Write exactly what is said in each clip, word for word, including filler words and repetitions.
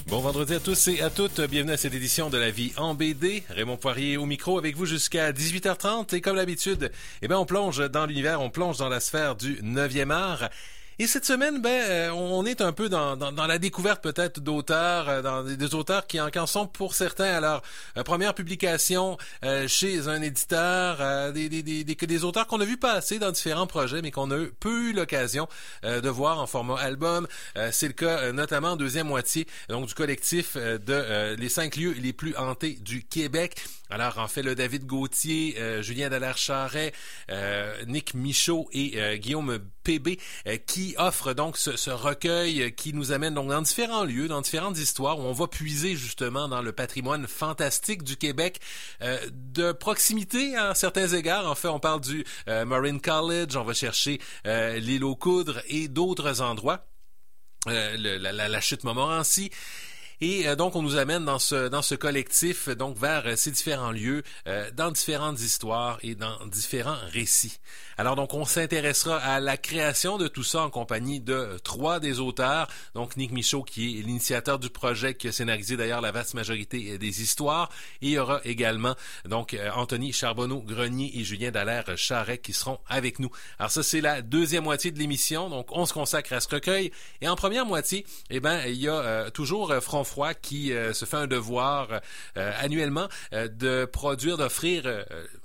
Bon vendredi à tous et à toutes. Bienvenue à cette édition de La Vie en B D. Raymond Poirier au micro avec vous jusqu'à dix-huit heures trente. Et comme d'habitude, eh bien, on plonge dans l'univers, on plonge dans la sphère du neuvième art. Et cette semaine, ben, on est un peu dans, dans, dans la découverte peut-être d'auteurs, dans des, des auteurs qui en, qui en sont pour certains à leur euh, première publication euh, chez un éditeur, euh, des, des, des, des, des auteurs qu'on a vu passer dans différents projets, mais qu'on a eu, peu eu l'occasion euh, de voir en format album. Euh, c'est le cas euh, notamment en deuxième moitié donc du collectif euh, de euh, les cinq lieux les plus hantés du Québec. Alors, en fait, le David Gauthier, euh, Julien Dallaire-Charret, euh, Nick Michaud et euh, Guillaume P B euh, qui offrent donc ce, ce recueil qui nous amène donc dans différents lieux, dans différentes histoires où on va puiser justement dans le patrimoine fantastique du Québec, euh, de proximité à certains égards. En fait, on parle du euh, Marine College, on va chercher euh, l'île aux Coudres et d'autres endroits, euh, le, la, la, la chute Montmorency. Et euh, donc, on nous amène dans ce dans ce collectif donc vers euh, ces différents lieux, euh, dans différentes histoires et dans différents récits. Alors donc, on s'intéressera à la création de tout ça en compagnie de trois des auteurs. Donc, Nick Michaud, qui est l'initiateur du projet, qui a scénarisé d'ailleurs la vaste majorité des histoires. Et il y aura également donc euh, Anthony Charbonneau-Grenier et Julien Dallaire-Charret qui seront avec nous. Alors ça, c'est la deuxième moitié de l'émission. Donc, on se consacre à ce recueil. Et en première moitié, eh ben, il y a euh, toujours euh, Front Froid qui euh, se fait un devoir euh, annuellement euh, de produire, d'offrir euh,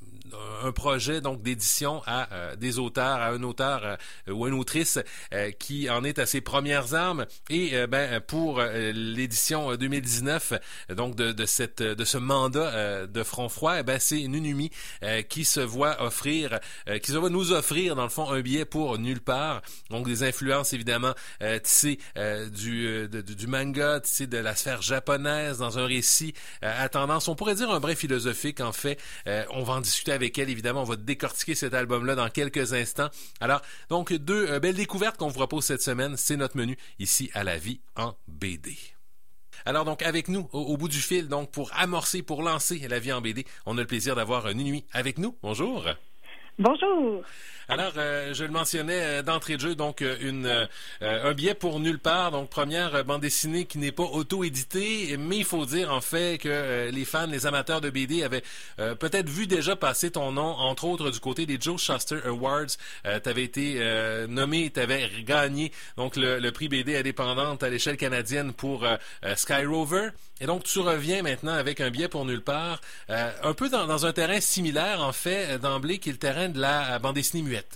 un projet donc d'édition à euh, des auteurs, à un auteur euh, ou une autrice euh, qui en est à ses premières armes. Et euh, ben pour euh, l'édition deux mille dix-neuf, donc de, de cette de ce mandat euh, de Front Froid, eh ben c'est Nunumi euh, qui se voit offrir, euh, qui se voit nous offrir dans le fond un billet pour Nulle part. Donc des influences évidemment euh, tissées euh, du, euh, de, du manga, tissées de la sphère japonaise dans un récit euh, à tendance, on pourrait dire un brin philosophique en fait. Euh, on va en discuter avec avec elle, évidemment, on va décortiquer cet album-là dans quelques instants. Alors, donc, deux euh, belles découvertes qu'on vous propose cette semaine. C'est notre menu ici à La Vie en B D. Alors, donc, avec nous, au, au bout du fil, donc, pour amorcer, pour lancer La Vie en B D, on a le plaisir d'avoir Nunumi avec nous. Bonjour. Bonjour. Alors, euh, je le mentionnais euh, d'entrée de jeu, donc euh, une euh, un billet pour Nulle part, donc première euh, bande dessinée qui n'est pas auto-éditée, mais il faut dire en fait que euh, les fans, les amateurs de B D avaient euh, peut-être vu déjà passer ton nom, entre autres du côté des Joe Shuster Awards. Euh, tu avais été euh, nommé, tu avais gagné donc le, le prix B D indépendante à l'échelle canadienne pour euh, euh, Sky Rover. Et donc, tu reviens maintenant avec un billet pour Nulle part, euh, un peu dans, dans un terrain similaire, en fait, d'emblée, qui est le terrain de la bande dessinée muette.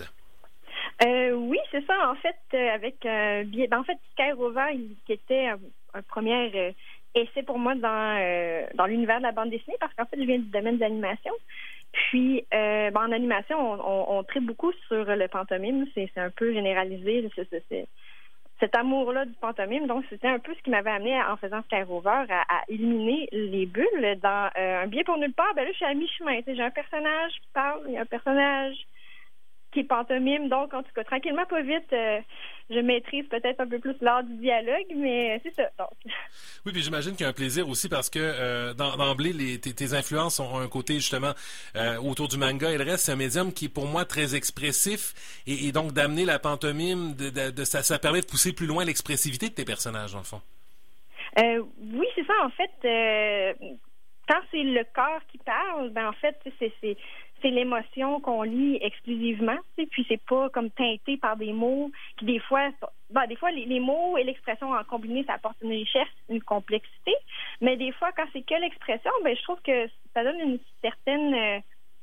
Euh, oui, c'est ça. En fait, euh, avec un euh, billet... Ben, en fait, Sky Rover, il, qui était un, un premier euh, essai pour moi dans, euh, dans l'univers de la bande dessinée, parce qu'en fait, je viens du domaine de l'animation. Puis, euh, ben, en animation, on, on, on traite beaucoup sur le pantomime. C'est, c'est un peu généralisé. C'est, c'est, c'est, cet amour-là du pantomime. Donc, c'était un peu ce qui m'avait amené, en faisant Sky Rover, à, à éliminer les bulles. Dans euh, Un billet pour Nulle part, ben là, je suis à mi-chemin. J'ai un personnage qui parle, il y a un personnage qui est pantomime. Donc, en tout cas, tranquillement, pas vite, euh, je maîtrise peut-être un peu plus l'art du dialogue, mais c'est ça. Donc. Oui, puis j'imagine qu'il y a un plaisir aussi parce que euh, d'emblée, les, tes, tes influences ont un côté justement euh, autour du manga et le reste, c'est un médium qui est pour moi très expressif et, et donc d'amener la pantomime, de, de, de, ça, ça permet de pousser plus loin l'expressivité de tes personnages, dans le fond. Euh, oui, c'est ça. En fait, euh, quand c'est le corps qui parle, ben en fait, c'est... c'est c'est l'émotion qu'on lit exclusivement, tu sais, puis c'est pas comme teinté par des mots qui des fois, ben, des fois les, les mots et l'expression en combiné, ça apporte une richesse, une complexité, mais des fois quand c'est que l'expression, ben je trouve que ça donne une certaine, euh,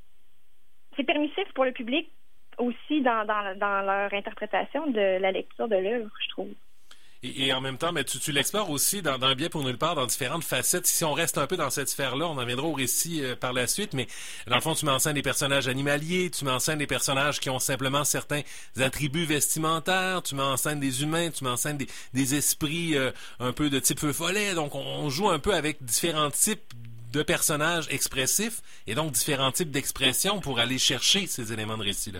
c'est permissif pour le public aussi dans, dans dans leur interprétation de la lecture de l'œuvre, je trouve. Et, et en même temps, mais tu, tu l'explores aussi dans, dans un billet pour Nulle part, dans différentes facettes. Si on reste un peu dans cette sphère-là, on en viendra au récit euh, par la suite, mais dans le fond, tu m'enseignes des personnages animaliers, tu m'enseignes des personnages qui ont simplement certains attributs vestimentaires, tu m'enseignes des humains, tu m'enseignes des, des esprits euh, un peu de type feu follet. Donc, on, on joue un peu avec différents types de personnages expressifs et donc différents types d'expressions pour aller chercher ces éléments de récit-là.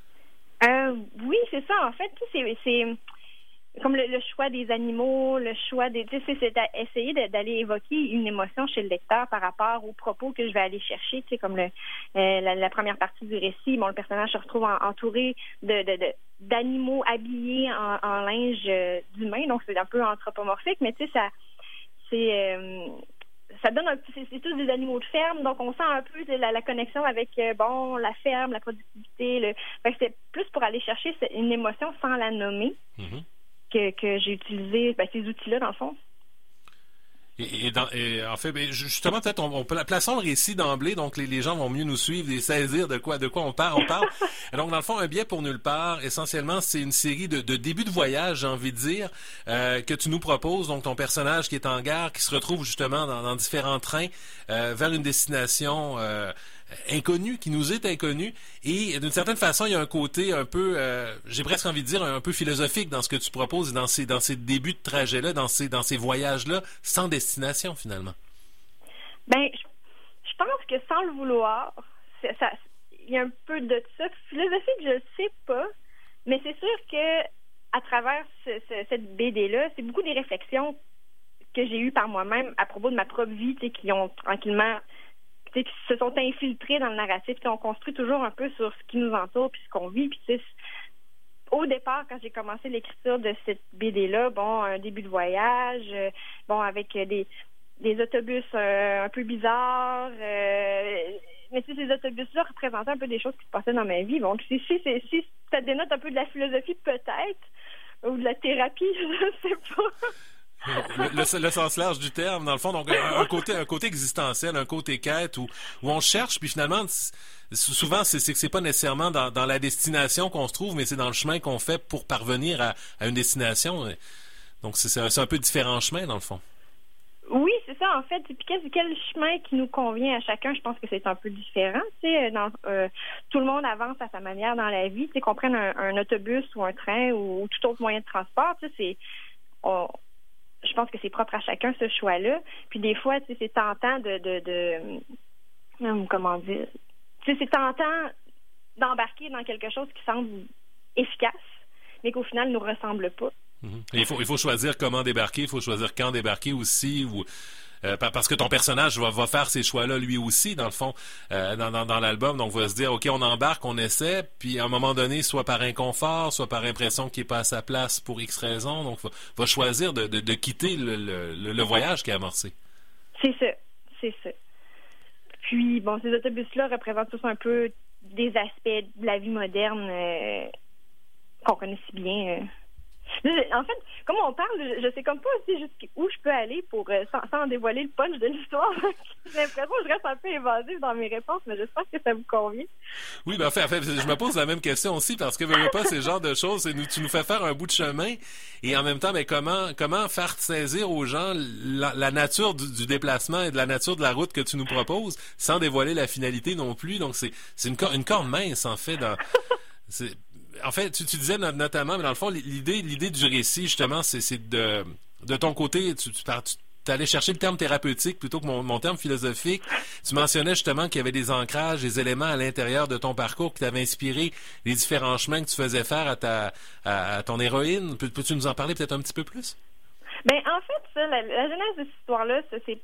Euh, oui, c'est ça. En fait, c'est... c'est... comme le, le choix des animaux, le choix des... Tu sais, c'est essayer de, d'aller évoquer une émotion chez le lecteur par rapport aux propos que je vais aller chercher. Tu sais, comme le, euh, la, la première partie du récit, bon, le personnage se retrouve en, entouré de, de, de, d'animaux habillés en, en linge euh, d'humain, donc c'est un peu anthropomorphique, mais tu sais, ça... c'est euh, ça donne un c'est, c'est tous des animaux de ferme, donc on sent un peu la, la connexion avec euh, bon la ferme, la productivité. Le... Fait que c'est plus pour aller chercher une émotion sans la nommer mm-hmm. que, que j'ai utilisé ben, ces outils-là, dans le fond. Et, et, dans, et en fait, ben, justement, peut-être on, on plaçons le récit d'emblée, donc les, les gens vont mieux nous suivre et saisir de quoi de quoi on parle. On parle. Donc, dans le fond, Un billet pour nulle part, essentiellement, c'est une série de, de débuts de voyage, j'ai envie de dire, euh, que tu nous proposes. Donc, ton personnage qui est en gare, qui se retrouve justement dans, dans différents trains euh, vers une destination euh, inconnue, qui nous est inconnue. Et d'une certaine façon, il y a un côté un peu, euh, j'ai presque envie de dire, un peu philosophique dans ce que tu proposes et dans ces, dans ces débuts de trajet-là, dans ces, dans ces voyages-là, sans destination, finalement. Ben, je, je pense que sans le vouloir, c'est, ça, il y a un peu de ça. Philosophique, je ne sais pas, mais c'est sûr que à travers ce, ce, cette B D-là, c'est beaucoup des réflexions que j'ai eues par moi-même à propos de ma propre vie, tu sais, qui ont tranquillement qui se sont infiltrés dans le narratif, qui ont construit toujours un peu sur ce qui nous entoure puis ce qu'on vit. Puis, tu sais, au départ, quand j'ai commencé l'écriture de cette B D-là, bon, un début de voyage, euh, bon, avec des, des autobus euh, un peu bizarres, euh, mais tu sais, ces autobus-là représentaient un peu des choses qui se passaient dans ma vie. Donc, si, si, si, si ça dénote un peu de la philosophie, peut-être, ou de la thérapie, je ne sais pas. Le, le, le sens large du terme, dans le fond, donc un, un côté un côté existentiel, un côté quête où où on cherche, puis finalement souvent c'est, c'est que c'est pas nécessairement dans, dans la destination qu'on se trouve, mais c'est dans le chemin qu'on fait pour parvenir à, à une destination. Donc c'est, c'est, un, c'est un peu différents chemins dans le fond. Oui, c'est ça en fait. Puis quel, quel chemin qui nous convient à chacun, je pense que c'est un peu différent. Tu sais, dans, euh, tout le monde avance à sa manière dans la vie. Tu sais, qu'on prenne un, un autobus ou un train ou, ou tout autre moyen de transport, tu sais, c'est on, je pense que c'est propre à chacun, ce choix-là. Puis des fois, tu sais, c'est tentant de... de, de comment dire? Tu sais, c'est tentant d'embarquer dans quelque chose qui semble efficace, mais qu'au final ne nous ressemble pas. Mm-hmm. Il faut, il faut choisir comment débarquer, il faut choisir quand débarquer aussi, ou... Euh, parce que ton personnage va, va faire ces choix-là lui aussi, dans le fond, euh, dans, dans, dans l'album. Donc, va se dire, OK, on embarque, on essaie, puis à un moment donné, soit par inconfort, soit par impression qu'il n'est pas à sa place pour X raisons. Donc, va, va choisir de, de, de quitter le, le, le voyage qui est amorcé. C'est ça, c'est ça. Puis, bon, ces autobus-là représentent tous un peu des aspects de la vie moderne euh, qu'on connaît si bien. Euh. En fait, comme on parle, je sais comme pas aussi jusqu'où je peux aller pour euh, sans, sans dévoiler le punch de l'histoire. J'ai l'impression que je reste un peu évasive dans mes réponses, mais j'espère que ça vous convient. Oui, ben en fait, en fait, je me pose la même question aussi parce que veux, veux pas ces genres de choses, c'est nous, tu nous fais faire un bout de chemin et en même temps, ben comment comment faire saisir aux gens la, la nature du, du déplacement et de la nature de la route que tu nous proposes sans dévoiler la finalité non plus. Donc c'est c'est une une corde mince en fait dans c'est En fait, tu, tu disais notamment, mais dans le fond, l'idée, l'idée du récit, justement, c'est, c'est de, de ton côté, tu, tu, tu allais chercher le terme thérapeutique plutôt que mon, mon terme philosophique. Tu mentionnais justement qu'il y avait des ancrages, des éléments à l'intérieur de ton parcours qui t'avaient inspiré les différents chemins que tu faisais faire à ta, à, à ton héroïne. Peux, peux-tu nous en parler peut-être un petit peu plus? Ben, en fait, ça, la, la genèse de cette histoire-là, ça, c'est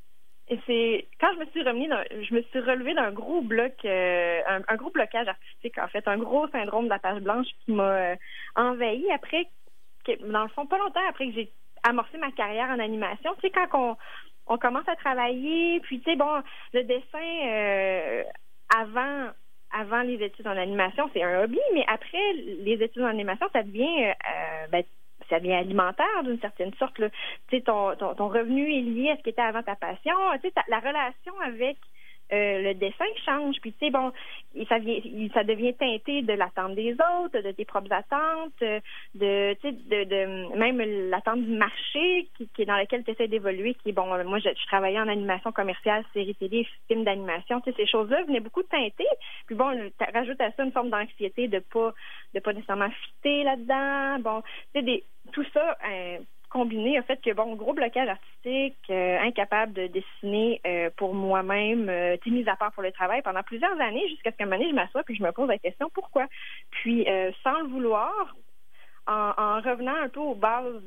Et c'est quand je me suis remis, dans, je me suis relevée d'un gros bloc, euh, un, un gros blocage artistique, en fait, un gros syndrome de la page blanche qui m'a euh, envahie après, que, dans le fond, pas longtemps après que j'ai amorcé ma carrière en animation. Tu sais, quand on, on commence à travailler, puis tu sais, bon, le dessin euh, avant avant les études en animation, c'est un hobby, mais après les études en animation, ça devient euh, ben, ça devient alimentaire d'une certaine sorte. Là. Tu sais, ton, ton, ton revenu est lié à ce qui était avant ta passion. Tu sais, ta, la relation avec euh, le dessin change. Puis, tu sais, bon, ça, vient, ça devient teinté de l'attente des autres, de tes propres attentes, de, tu sais, de, de même l'attente du marché qui, qui est dans lequel tu essaies d'évoluer. Qui est, bon, moi, je, je travaillais en animation commerciale, séries télé, films d'animation. Tu sais, ces choses-là venaient beaucoup teinter. Puis, bon, rajoute à ça une forme d'anxiété de pas, de pas nécessairement fitter là-dedans. Bon, tu sais, des tout ça euh, combiné a fait que, bon, gros blocage artistique, euh, incapable de dessiner euh, pour moi-même, euh, mis à part pour le travail pendant plusieurs années, jusqu'à ce qu'à un moment donné, je m'assois puis je me pose la question, pourquoi? Puis, euh, sans le vouloir, en, en revenant un peu aux bases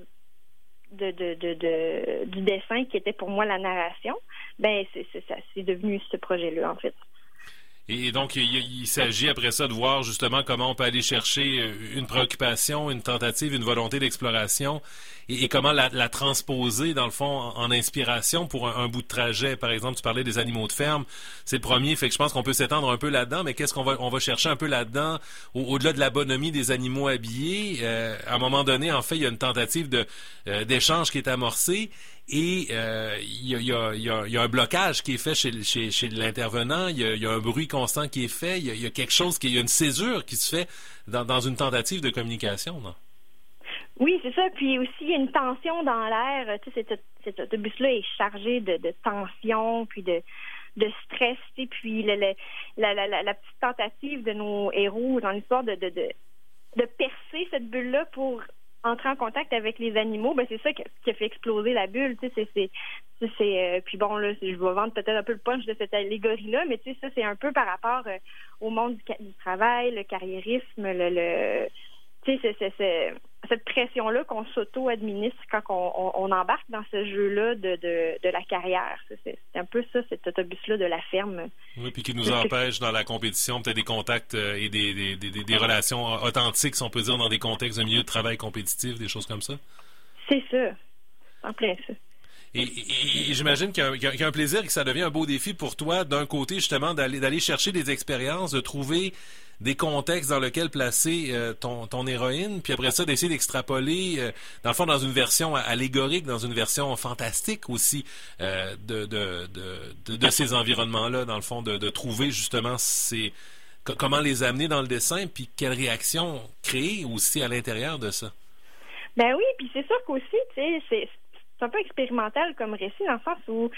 de, de, de, de, du dessin qui était pour moi la narration, ben c'est, c'est, ça, c'est devenu ce projet-là, en fait. Et donc, il, il s'agit après ça de voir justement comment on peut aller chercher une préoccupation, une tentative, une volonté d'exploration et, et comment la, la transposer, dans le fond, en, en inspiration pour un, un bout de trajet. Par exemple, tu parlais des animaux de ferme. C'est le premier, fait que je pense qu'on peut s'étendre un peu là-dedans, mais qu'est-ce qu'on va, on va chercher un peu là-dedans, au, au-delà de la bonhomie des animaux habillés? Euh, à un moment donné, en fait, il y a une tentative de, euh, d'échange qui est amorcée. Et euh, il y, a, il, y a, il, y a, il y a un blocage qui est fait chez, chez, chez l'intervenant, il y, a, il y a un bruit constant qui est fait, il y a, il y a quelque chose, qui, il y a une césure qui se fait dans, dans une tentative de communication, non? Oui, c'est ça. Puis aussi, il y a une tension dans l'air. Tu sais, cet, cet autobus-là est chargé de, de tension, puis de, de stress. Tu sais, puis le, le, la, la, la, la petite tentative de nos héros dans l'histoire de, de, de, de percer cette bulle-là pour entrer en contact avec les animaux, ben c'est ça qui a, qui a fait exploser la bulle. Tu sais, c'est, c'est, c'est, c'est euh, puis bon là, je vais vendre peut-être un peu le punch de cette allégorie-là, mais tu sais, ça c'est un peu par rapport euh, au monde du, du travail, le carriérisme, le, le tu sais, c'est, c'est, c'est cette pression-là qu'on s'auto-administre quand on, on, on embarque dans ce jeu-là de, de, de la carrière. C'est, c'est un peu ça, cet autobus-là de la ferme. Oui, puis qui nous empêche dans la compétition, peut-être des contacts euh, et des, des, des, des relations authentiques, si on peut dire, dans des contextes de milieu de travail compétitif, des choses comme ça. C'est ça. En plein ça. Et, et, et j'imagine qu'il y, a un, qu'il y a un plaisir et que ça devient un beau défi pour toi, d'un côté, justement, d'aller, d'aller chercher des expériences, de trouver des contextes dans lesquels placer euh, ton, ton héroïne, puis après ça, d'essayer d'extrapoler, euh, dans le fond, dans une version allégorique, dans une version fantastique aussi, euh, de, de, de, de, de ces environnements-là, dans le fond, de, de trouver justement ces, comment les amener dans le dessin, puis quelle réaction créer aussi à l'intérieur de ça. Ben oui, puis c'est sûr qu'aussi, tu sais, c'est, c'est un peu expérimental comme récit, dans le sens où,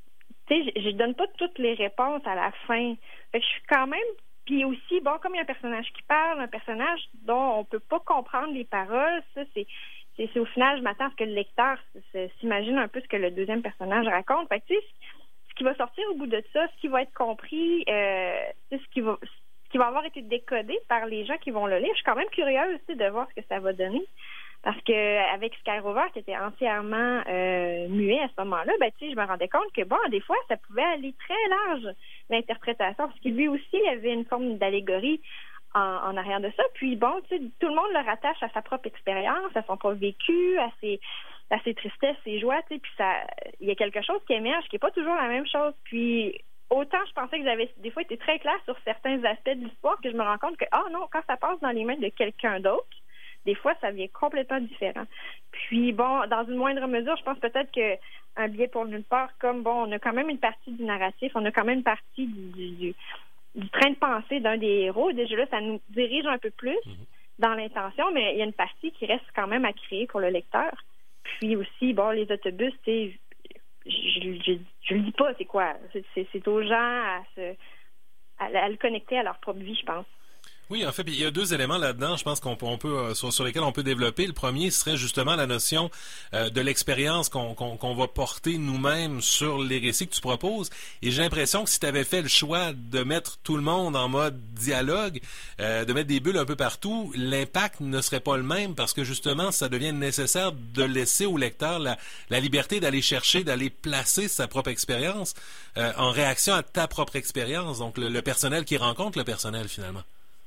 tu sais, je ne donne pas toutes les réponses à la fin. Fait que je suis quand même. Puis aussi, bon, comme il y a un personnage qui parle, un personnage dont on peut pas comprendre les paroles, ça, c'est, c'est, c'est au final, je m'attends à ce que le lecteur s'imagine un peu ce que le deuxième personnage raconte. Fait que, tu sais, ce qui va sortir au bout de ça, ce qui va être compris, euh, ce qui va, ce qui va avoir été décodé par les gens qui vont le lire, je suis quand même curieuse aussi de voir ce que ça va donner. Parce que avec Sky Rover, qui était entièrement euh, muet à ce moment-là, ben tu sais, je me rendais compte que bon, des fois, ça pouvait aller très large, l'interprétation, parce que lui aussi, il y avait une forme d'allégorie en, en arrière de ça. Puis bon, tu sais, tout le monde le rattache à sa propre expérience, à son propre vécu, à ses, à ses tristesses, ses joies, tu sais, puis ça, il y a quelque chose qui émerge, qui n'est pas toujours la même chose. Puis autant je pensais que j'avais des fois été très claire sur certains aspects de l'histoire, que je me rends compte que, ah oh non, quand ça passe dans les mains de quelqu'un d'autre, des fois, ça devient complètement différent. Puis, bon, dans une moindre mesure, je pense peut-être qu'un billet pour nulle part, comme, bon, on a quand même une partie du narratif, on a quand même une partie du, du, du train de pensée d'un des héros. Déjà là, ça nous dirige un peu plus dans l'intention, mais il y a une partie qui reste quand même à créer pour le lecteur. Puis aussi, bon, les autobus, tu sais, je ne le dis pas, c'est quoi? C'est, c'est, c'est aux gens à, se, à, à le connecter à leur propre vie, je pense. Oui, en fait, il y a deux éléments là-dedans, je pense qu'on peut, on peut euh, sur, sur lesquels on peut développer. Le premier serait justement la notion euh, de l'expérience qu'on, qu'on, qu'on va porter nous-mêmes sur les récits que tu proposes. Et j'ai l'impression que si tu avais fait le choix de mettre tout le monde en mode dialogue, euh, de mettre des bulles un peu partout, l'impact ne serait pas le même parce que justement, ça devient nécessaire de laisser au lecteur la, la liberté d'aller chercher, d'aller placer sa propre expérience euh, en réaction à ta propre expérience. Donc, le, le personnel qui rencontre le personnel, finalement.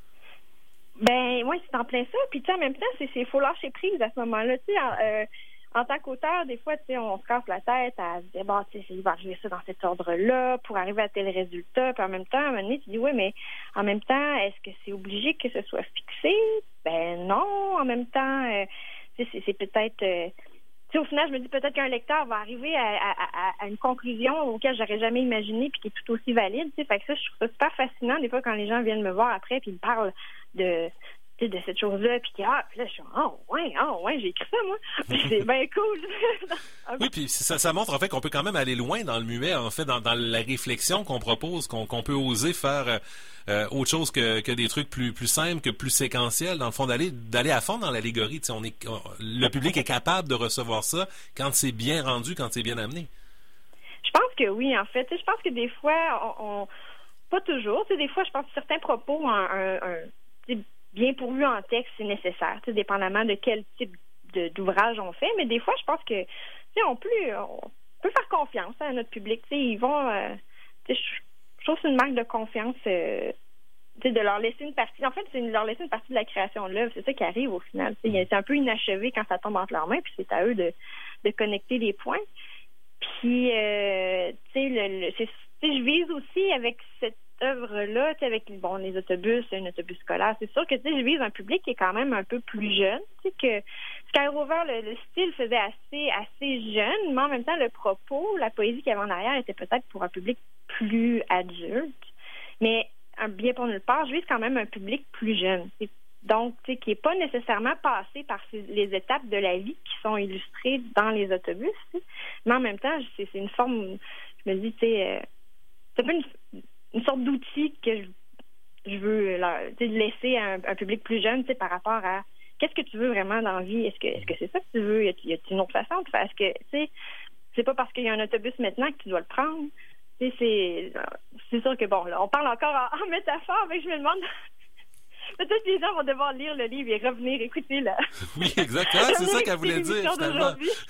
Ben oui, c'est en plein ça. Puis tu sais, en même temps, c'est c'est faut lâcher prise à ce moment-là. Tu sais, en, euh, en tant qu'auteur, des fois, tu sais, on se casse la tête à se dire bon, tu sais, il va arriver ça dans cet ordre-là pour arriver à tel résultat. Puis en même temps, à un moment donné, tu dis oui, mais en même temps, est-ce que c'est obligé que ce soit fixé? Ben non. En même temps, euh, tu sais, c'est, c'est peut-être. Euh, tu sais, au final, je me dis peut-être qu'un lecteur va arriver à, à, à une conclusion auquel j'aurais jamais imaginé puis qui est tout aussi valide. Tu sais, fait que ça, je trouve ça super fascinant des fois quand les gens viennent me voir après puis ils me parlent de de cette chose-là, puis ah, puis là, je suis oh, ouais, oh, ouais, j'ai écrit ça, moi. Puis c'est bien cool. Oui, puis ça, ça montre, en fait, qu'on peut quand même aller loin dans le muet, en fait, dans, dans la réflexion qu'on propose, qu'on, qu'on peut oser faire euh, autre chose que, que des trucs plus, plus simples, que plus séquentiels, dans le fond, d'aller, d'aller à fond dans l'allégorie. Tu sais, on est, on, le public est capable de recevoir ça quand c'est bien rendu, quand c'est bien amené. Je pense que oui, en fait. Je pense que des fois, on, on pas toujours, tu sais, des fois, je pense que certains propos, un, un, un bien pourvu en texte, c'est nécessaire, tu sais, dépendamment de quel type de, d'ouvrage on fait. Mais des fois, je pense que, tu sais, on peut, on peut faire confiance à notre public. Tu sais, ils vont, euh, tu sais, je trouve que c'est une marque de confiance, euh, de leur laisser une partie. En fait, c'est de leur laisser une partie de la création de l'œuvre. C'est ça qui arrive au final. T'sais, c'est un peu inachevé quand ça tombe entre leurs mains, puis c'est à eux de, de connecter les points. Puis, euh, tu sais, le, le, c'est, je vise aussi avec cette œuvre-là, avec bon, les autobus, un autobus scolaire. C'est sûr que je vise un public qui est quand même un peu plus jeune. Tu sais, que Sky Rover, le, le style faisait assez, assez jeune, mais en même temps, le propos, la poésie qu'il y avait en arrière était peut-être pour un public plus adulte. Mais un bien pour nulle part, je vise quand même un public plus jeune. C'est, donc, tu sais, qui n'est pas nécessairement passé par ces, les étapes de la vie qui sont illustrées dans les autobus. Tu sais. Mais en même temps, c'est, c'est une forme, je me dis, tu sais, euh, c'est un peu une, une sorte d'outil que je, je veux leur, laisser à un, un public plus jeune, tu sais, par rapport à qu'est-ce que tu veux vraiment dans la vie? Est-ce que est-ce que c'est ça que tu veux? Y a, y a une autre façon de faire? Est-ce que, tu sais, c'est pas parce qu'il y a un autobus maintenant que tu dois le prendre. Tu sais, c'est, c'est sûr que, bon, là, on parle encore en, en métaphore, mais je me demande... Peut-être que les gens vont devoir lire le livre et revenir écouter là. Oui, exactement. C'est ça qu'elle voulait dire, finalement.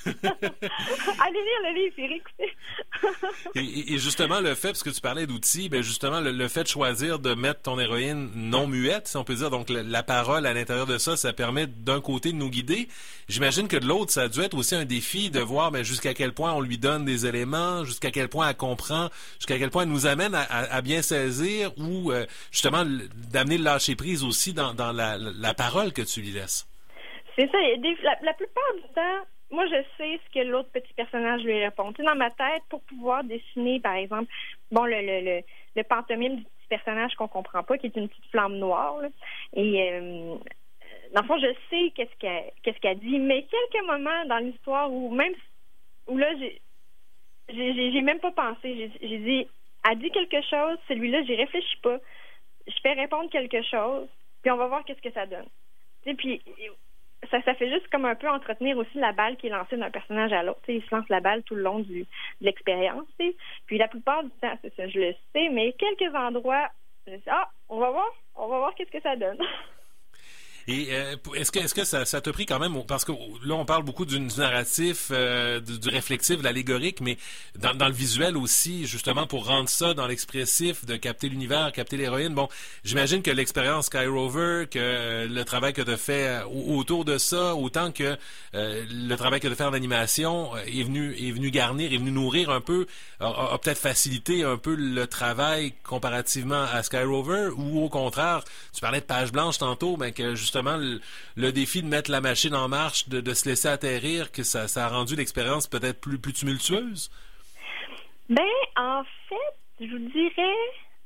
Allez lire le livre et réécouter. et, et justement, le fait, parce que tu parlais d'outils, ben justement, le, le fait de choisir de mettre ton héroïne non muette, si on peut dire, donc la, la parole à l'intérieur de ça, ça permet d'un côté de nous guider. J'imagine que de l'autre, ça a dû être aussi un défi de voir ben, jusqu'à quel point on lui donne des éléments, jusqu'à quel point elle comprend, jusqu'à quel point elle nous amène à, à, à bien saisir ou euh, justement d'amener le lâcher prise aussi dans, dans la, la parole que tu lui laisses. C'est ça. La, la plupart du temps, moi, je sais ce que l'autre petit personnage lui répond. Tu sais, dans ma tête, pour pouvoir dessiner, par exemple, bon, le, le, le, le pantomime du petit personnage qu'on comprend pas, qui est une petite flamme noire, là, et euh, dans le fond, je sais qu'est-ce qu'elle, qu'est-ce qu'elle dit, mais quelques moments dans l'histoire où même où là, j'ai, j'ai, j'ai même pas pensé. J'ai, j'ai dit, elle dit quelque chose, celui-là, j'y réfléchis pas. Je fais répondre quelque chose, puis on va voir qu'est-ce que ça donne. Tu sais, puis ça, ça fait juste comme un peu entretenir aussi la balle qui est lancée d'un personnage à l'autre. Tu sais, il se lance la balle tout le long du, de l'expérience. Tu sais. Puis la plupart du temps, c'est ça, je le sais, mais quelques endroits, je dis, ah, on va voir, on va voir qu'est-ce que ça donne. Et euh, est-ce que est-ce que ça, ça t'a pris quand même, parce que là on parle beaucoup du, du narratif, euh, du, du réflexif, de l'allégorique, mais dans, dans le visuel aussi, justement pour rendre ça dans l'expressif, de capter l'univers, capter l'héroïne. Bon, j'imagine que l'expérience Sky Rover, que euh, le travail que tu as fait autour de ça, autant que euh, le travail que tu as fait en animation euh, est venu est venu garnir, est venu nourrir un peu, a, a peut-être facilité un peu le travail comparativement à Sky Rover, ou au contraire, tu parlais de page blanche tantôt, mais que justement Le, le défi de mettre la machine en marche, de, de se laisser atterrir, que ça, ça a rendu l'expérience peut-être plus, plus tumultueuse? Ben, en fait, je vous dirais...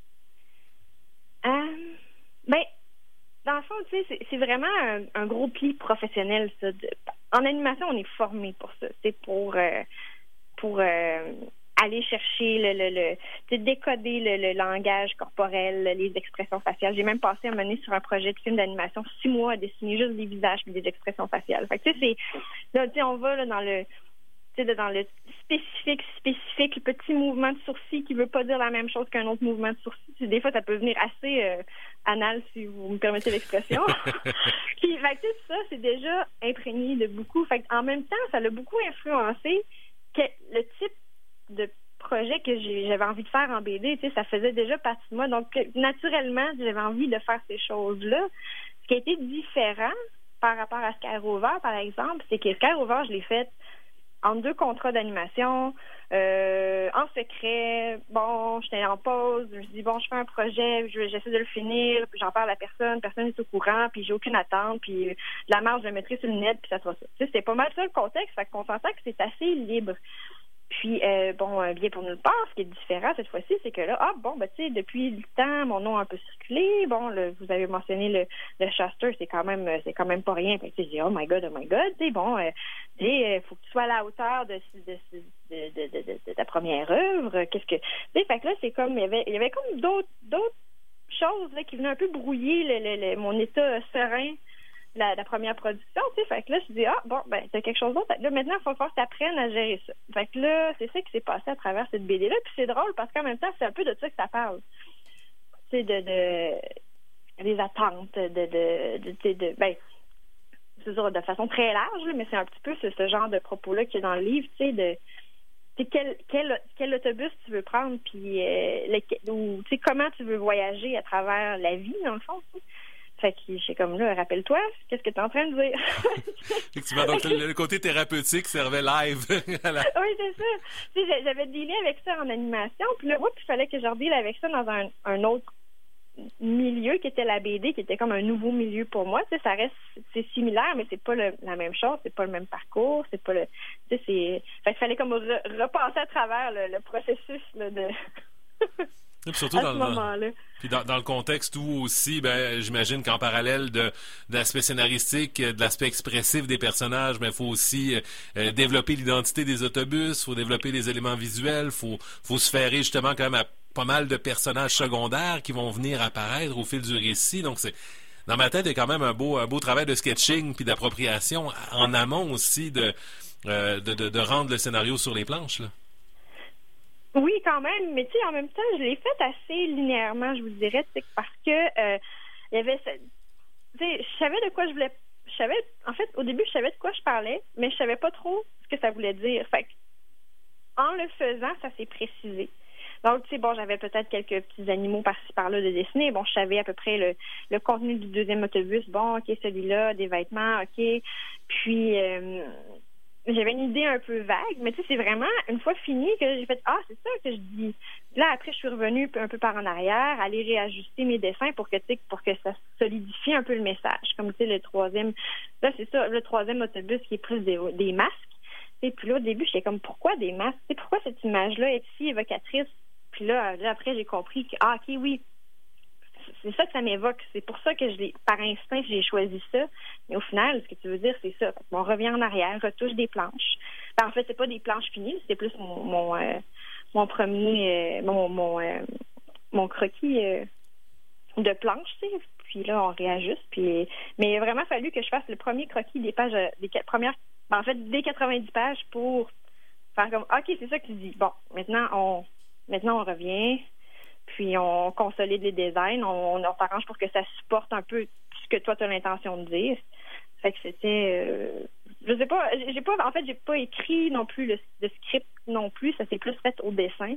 Euh, ben, dans le fond, tu sais, c'est, c'est vraiment un, un gros pli professionnel, ça. De, en animation, on est formé pour ça. C'est pour... Euh, pour euh, aller chercher le, le, le décoder le, le langage corporel, les expressions faciales. J'ai même passé un moment donné sur un projet de film d'animation six mois à dessiner juste des visages et des expressions faciales. Fait que tu sais, c'est là, tu sais, on va là, dans le tu sais, dans le spécifique, spécifique, le petit mouvement de sourcil qui veut pas dire la même chose qu'un autre mouvement de sourcil. Des fois, ça peut venir assez euh, anal, si vous me permettez l'expression. Puis, fait que, tu sais, ça, c'est déjà imprégné de beaucoup. Fait que, en même temps, ça l'a beaucoup influencé que le type de projet que j'ai, j'avais envie de faire en B D, tu sais, ça faisait déjà partie de moi. Donc, naturellement, j'avais envie de faire ces choses-là. Ce qui a été différent par rapport à Sky Rover, par exemple, c'est que Sky Rover, je l'ai fait en deux contrats d'animation, euh, en secret. Bon, j'étais en pause, je me dis, bon, je fais un projet, je, j'essaie de le finir, puis j'en parle à personne, personne n'est au courant, puis j'ai aucune attente, puis de la marge, je le mettrai sur le net, puis ça sera ça. Tu sais, c'était pas mal ça le contexte, fait qu'on s'entend que c'est assez libre. Puis, euh, bon, un bien pour nulle part, ce qui est différent cette fois-ci, c'est que là, ah, bon, ben, tu sais, depuis le temps, mon nom a un peu circulé. Bon, le, vous avez mentionné le, le Shasta, c'est quand même, c'est quand même pas rien. Puis, tu sais, j'ai dit, oh my God, oh my God, tu sais, bon, euh, tu sais, faut que tu sois à la hauteur de, de, de, de, de, de, de ta première œuvre. Qu'est-ce que, tu sais, fait que là, c'est comme, il y avait, il y avait comme d'autres, d'autres choses, là, qui venaient un peu brouiller le, le, le, mon état serein. La, la première production, tu sais, fait que là, je dis, ah, bon, ben, c'est quelque chose d'autre. Là, maintenant, il faut faire que tu apprennes à gérer ça. Fait que là, c'est ça qui s'est passé à travers cette B D-là. Puis c'est drôle parce qu'en même temps, c'est un peu de ça que ça parle. Tu sais, de, de, des attentes, de, de, de, de, de ben, c'est sûr, de façon très large, là, mais c'est un petit peu ce, ce genre de propos-là qu'il y a dans le livre, tu sais, de, c'est quel, quel, quel autobus tu veux prendre, puis euh, le, ou tu sais, comment tu veux voyager à travers la vie, dans le fond. T'sais. Fait que j'ai comme là, rappelle-toi, qu'est-ce que tu es en train de dire? Effectivement, donc le côté thérapeutique servait live. la... Oui, c'est ça. Tu sais, j'avais dealé avec ça en animation, puis là, il fallait que je redeal avec ça dans un, un autre milieu qui était la B D, qui était comme un nouveau milieu pour moi. Tu sais, ça reste, c'est similaire, mais c'est pas le, la même chose, c'est pas le même parcours, c'est pas le, tu sais, c'est, fait qu'il fallait comme re, repasser à travers le, le processus là, de. Et puis surtout à dans, ce moment-là. Puis dans, dans le contexte où aussi, ben, j'imagine qu'en parallèle de, de l'aspect scénaristique, de l'aspect expressif des personnages, ben, il faut aussi euh, développer l'identité des autobus, il faut développer les éléments visuels, il faut, faut se férer justement quand même à pas mal de personnages secondaires qui vont venir apparaître au fil du récit. Donc, c'est dans ma tête, il y a quand même un beau, un beau travail de sketching puis d'appropriation en amont aussi de, euh, de, de, de rendre le scénario sur les planches, là. Oui, quand même, mais tu sais, en même temps, je l'ai fait assez linéairement, je vous dirais, parce que euh, il y avait, tu sais, je savais de quoi je voulais, je savais, en fait, au début, je savais de quoi je parlais, mais je savais pas trop ce que ça voulait dire. Fait que, en le faisant, ça s'est précisé. Donc, tu sais, bon, j'avais peut-être quelques petits animaux par-ci par-là de dessiner. Bon, je savais à peu près le, le contenu du deuxième autobus. Bon, OK, celui-là, des vêtements, OK. Puis, euh, j'avais une idée un peu vague, mais tu sais, c'est vraiment une fois fini que j'ai fait « Ah, c'est ça que je dis ». Là, après, je suis revenue un peu par en arrière, aller réajuster mes dessins pour que, tu sais, pour que ça solidifie un peu le message. Comme, tu sais, le troisième, là, c'est ça, le troisième autobus qui est plus des, des masques. Et puis là, au début, j'étais comme « Pourquoi des masques? Tu sais, pourquoi cette image-là est si évocatrice? » Puis là, là, après, j'ai compris que, ah, OK, oui, c'est ça que ça m'évoque. C'est pour ça que je l'ai, par instinct, j'ai choisi ça. Mais au final, ce que tu veux dire, c'est ça. On revient en arrière, retouche des planches. Ben, en fait, c'est pas des planches finies, c'est plus mon mon, euh, mon premier, euh, mon mon, euh, mon croquis euh, de planche, tu sais. Puis là, on réajuste. Puis, mais il a vraiment fallu que je fasse le premier croquis des pages, des premières, ben, en fait, des quatre-vingt-dix pages pour faire comme, OK, c'est ça que tu dis. Bon, maintenant, on Maintenant, on revient, puis on consolide les designs, on, on s'arrange pour que ça supporte un peu ce que toi, tu as l'intention de dire. Fait que c'était... Euh, je sais pas, j'ai pas... En fait, j'ai pas écrit non plus le, le script non plus, ça s'est plus fait au dessin.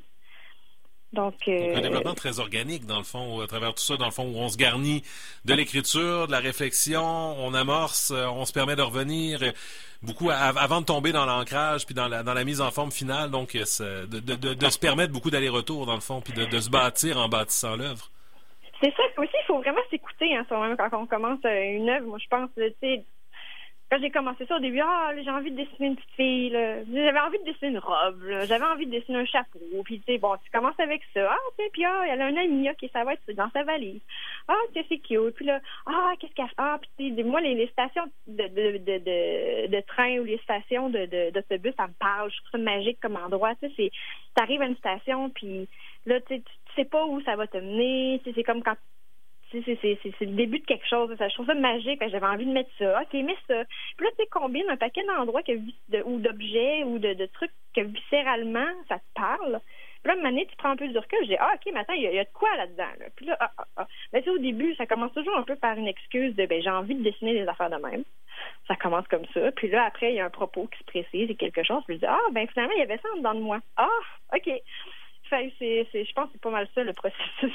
Donc, euh, Donc, un développement très organique, dans le fond, à travers tout ça, dans le fond, où on se garnit de l'écriture, de la réflexion, on amorce, on se permet de revenir beaucoup à, avant de tomber dans l'ancrage puis dans la, dans la mise en forme finale, donc de, de, de, de se permettre beaucoup d'aller-retour, dans le fond, puis de, de se bâtir en bâtissant l'œuvre. C'est ça aussi, il faut vraiment s'écouter, hein, quand on commence une œuvre. Moi, je pense, tu sais, quand j'ai commencé ça au début, ah, là, j'ai envie de dessiner une petite fille, là. J'avais envie de dessiner une robe, là. J'avais envie de dessiner un chapeau. Puis, tu sais, bon, tu commences avec ça. Ah, tu sais, puis, ah, elle a un ami, OK, ça va être dans sa valise. Ah, tu sais, c'est cute. Puis là, ah, qu'est-ce qu'elle fait? Ah, puis, tu sais, moi, les, les stations de, de, de, de, de train ou les stations de, de, d'autobus, ça me parle. Je trouve ça magique comme endroit. Tu sais, c'est, t'arrives à une station, puis là, tu sais, tu sais pas où ça va te mener. Tu sais, c'est comme quand C'est, c'est, c'est, c'est le début de quelque chose. Ça, je trouve ça magique. J'avais envie de mettre ça. OK, mets ça. Puis là, tu sais, combine un paquet d'endroits que, de, ou d'objets ou de, de trucs que viscéralement, ça te parle. Puis là, à un moment donné, tu prends un peu du recul. Je dis, ah, OK, mais attends, il y, y a de quoi là-dedans? Là? Puis là, ah, ah, ah. Mais tu sais, au début, ça commence toujours un peu par une excuse de, ben, j'ai envie de dessiner des affaires de même. Ça commence comme ça. Puis là, après, il y a un propos qui se précise et quelque chose. Puis je dis, ah, ben, finalement, il y avait ça en dedans de moi. Ah, OK. Fait, c'est, c'est, je pense que c'est pas mal ça, le processus.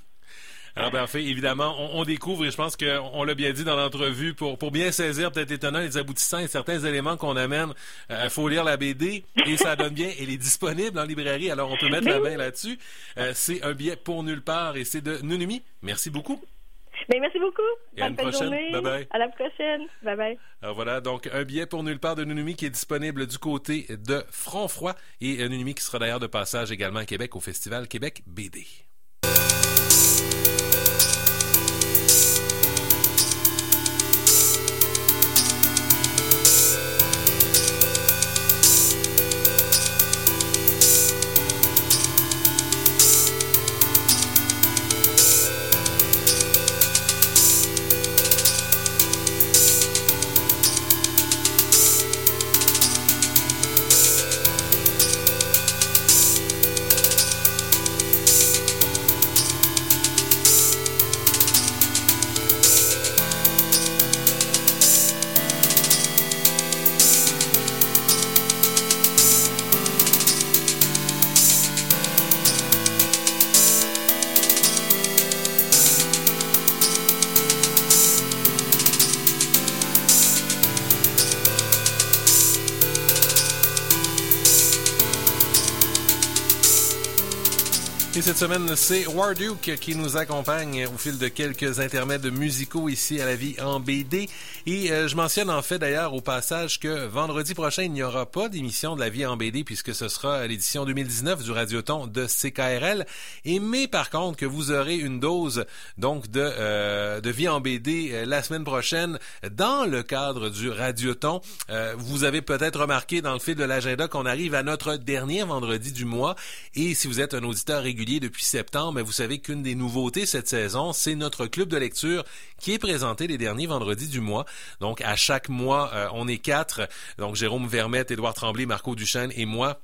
Alors, ben, en fait, évidemment, on, on découvre, et je pense qu'on l'a bien dit dans l'entrevue, pour, pour bien saisir, peut-être étonnant, les aboutissants et certains éléments qu'on amène, il euh, faut lire la B D, et ça donne bien. Elle est disponible en librairie, alors on peut mettre la main là-dessus. Euh, c'est Un billet pour nulle part, et c'est de Nunumi. Merci beaucoup. Ben, merci beaucoup. Et à une prochaine. Bye bye. À la prochaine. Bye bye. Alors voilà, donc Un billet pour nulle part de Nunumi qui est disponible du côté de Front Froid, et Nunumi qui sera d'ailleurs de passage également à Québec au Festival Québec B D. Et cette semaine, c'est Warduke qui nous accompagne au fil de quelques intermèdes musicaux ici à La Vie en B D. Et euh, je mentionne en fait d'ailleurs au passage que vendredi prochain, il n'y aura pas d'émission de La Vie en B D puisque ce sera l'édition deux mille dix-neuf du Radioton de C K R L. Et mais par contre que vous aurez une dose donc de euh, de Vie en B D euh, la semaine prochaine dans le cadre du Radioton. Euh, vous avez peut-être remarqué dans le fil de l'agenda qu'on arrive à notre dernier vendredi du mois. Et si vous êtes un auditeur régulier depuis septembre, mais vous savez qu'une des nouveautés cette saison, c'est notre club de lecture qui est présenté les derniers vendredis du mois. Donc, à chaque mois, euh, on est quatre. Donc, Jérôme Vermette, Édouard Tremblay, Marco Duchesne et moi,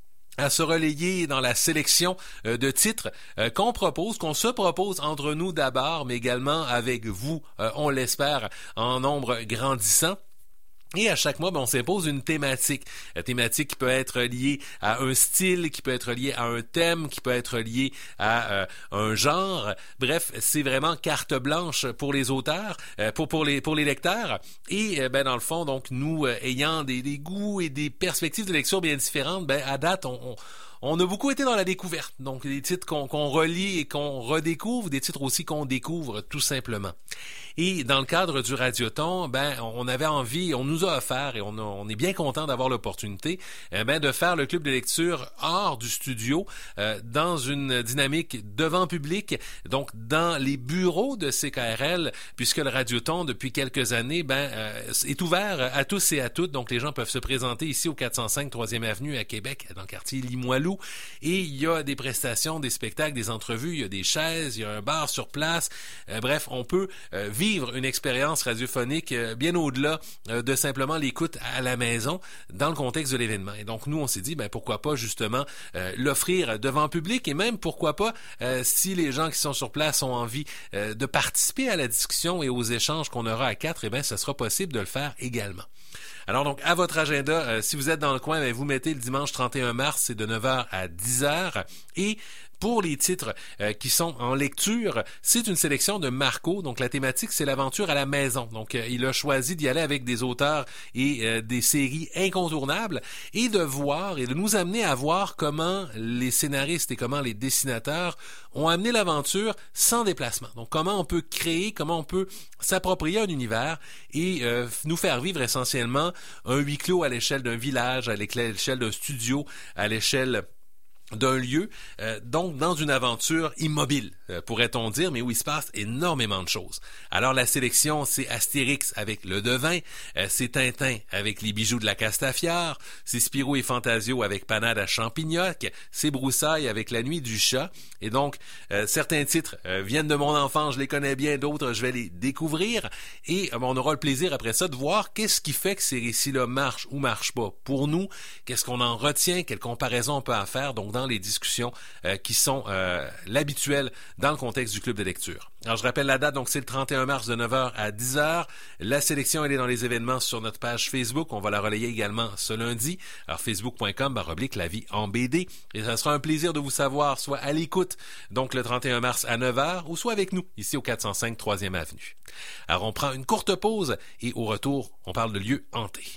à se relayer dans la sélection euh, de titres euh, qu'on propose, qu'on se propose entre nous d'abord, mais également avec vous, euh, on l'espère, en nombre grandissant. Et à chaque mois, ben, on s'impose une thématique. La thématique qui peut être liée à un style, qui peut être liée à un thème, qui peut être liée à euh, un genre. Bref, c'est vraiment carte blanche pour les auteurs, euh, pour pour les pour les lecteurs. Et euh, ben dans le fond, donc nous euh, ayant des, des goûts et des perspectives de lecture bien différentes, ben à date, on, on On a beaucoup été dans la découverte, donc des titres qu'on, qu'on relit et qu'on redécouvre, des titres aussi qu'on découvre tout simplement. Et dans le cadre du Radioton, ben on avait envie, on nous a offert et on, a, on est bien content d'avoir l'opportunité, eh ben de faire le club de lecture hors du studio, euh, dans une dynamique devant public, donc dans les bureaux de C K R L, puisque le Radioton depuis quelques années, ben euh, est ouvert à tous et à toutes, donc les gens peuvent se présenter ici au quatre cent cinq troisième Avenue à Québec, dans le quartier Limoilou. Et il y a des prestations, des spectacles, des entrevues, il y a des chaises, il y a un bar sur place. Euh, bref, on peut euh, vivre une expérience radiophonique euh, bien au-delà euh, de simplement l'écoute à la maison dans le contexte de l'événement. Et donc, nous, on s'est dit, ben pourquoi pas justement euh, l'offrir devant public et même pourquoi pas, euh, si les gens qui sont sur place ont envie euh, de participer à la discussion et aux échanges qu'on aura à quatre, eh bien, ce sera possible de le faire également. Alors donc, à votre agenda, euh, si vous êtes dans le coin, ben, vous mettez le dimanche trente et un mars, c'est de neuf heures à dix heures. Et pour les titres euh, qui sont en lecture, c'est une sélection de Marco. Donc, la thématique, c'est l'aventure à la maison. Donc, euh, il a choisi d'y aller avec des auteurs et euh, des séries incontournables et de voir et de nous amener à voir comment les scénaristes et comment les dessinateurs ont amené l'aventure sans déplacement. Donc, comment on peut créer, comment on peut s'approprier un univers et euh, nous faire vivre essentiellement un huis clos à l'échelle d'un village, à l'échelle d'un studio, à l'échelle d'un lieu, euh, donc dans une aventure immobile, euh, pourrait-on dire, mais où il se passe énormément de choses. Alors la sélection, c'est Astérix avec Le Devin, euh, c'est Tintin avec Les Bijoux de la Castafiore, c'est Spirou et Fantasio avec Panade à Champignoc, c'est Broussailles avec La Nuit du Chat, et donc euh, certains titres euh, viennent de mon enfance, je les connais bien, d'autres je vais les découvrir, et euh, on aura le plaisir après ça de voir qu'est-ce qui fait que ces récits-là marchent ou marchent pas. Pour nous, qu'est-ce qu'on en retient, quelle comparaison on peut en faire, donc dans les discussions euh, qui sont euh, l'habituel dans le contexte du club de lecture. Alors, je rappelle la date, donc c'est le trente et un mars de neuf heures à dix heures. La sélection, elle est dans les événements sur notre page Facebook. On va la relayer également ce lundi. Alors, facebook point com baroblique la vie en B D. Et ça sera un plaisir de vous savoir, soit à l'écoute, donc le trente et un mars à neuf heures, ou soit avec nous, ici au quatre cent cinq troisième Avenue. Alors, on prend une courte pause et au retour, on parle de lieux hantés.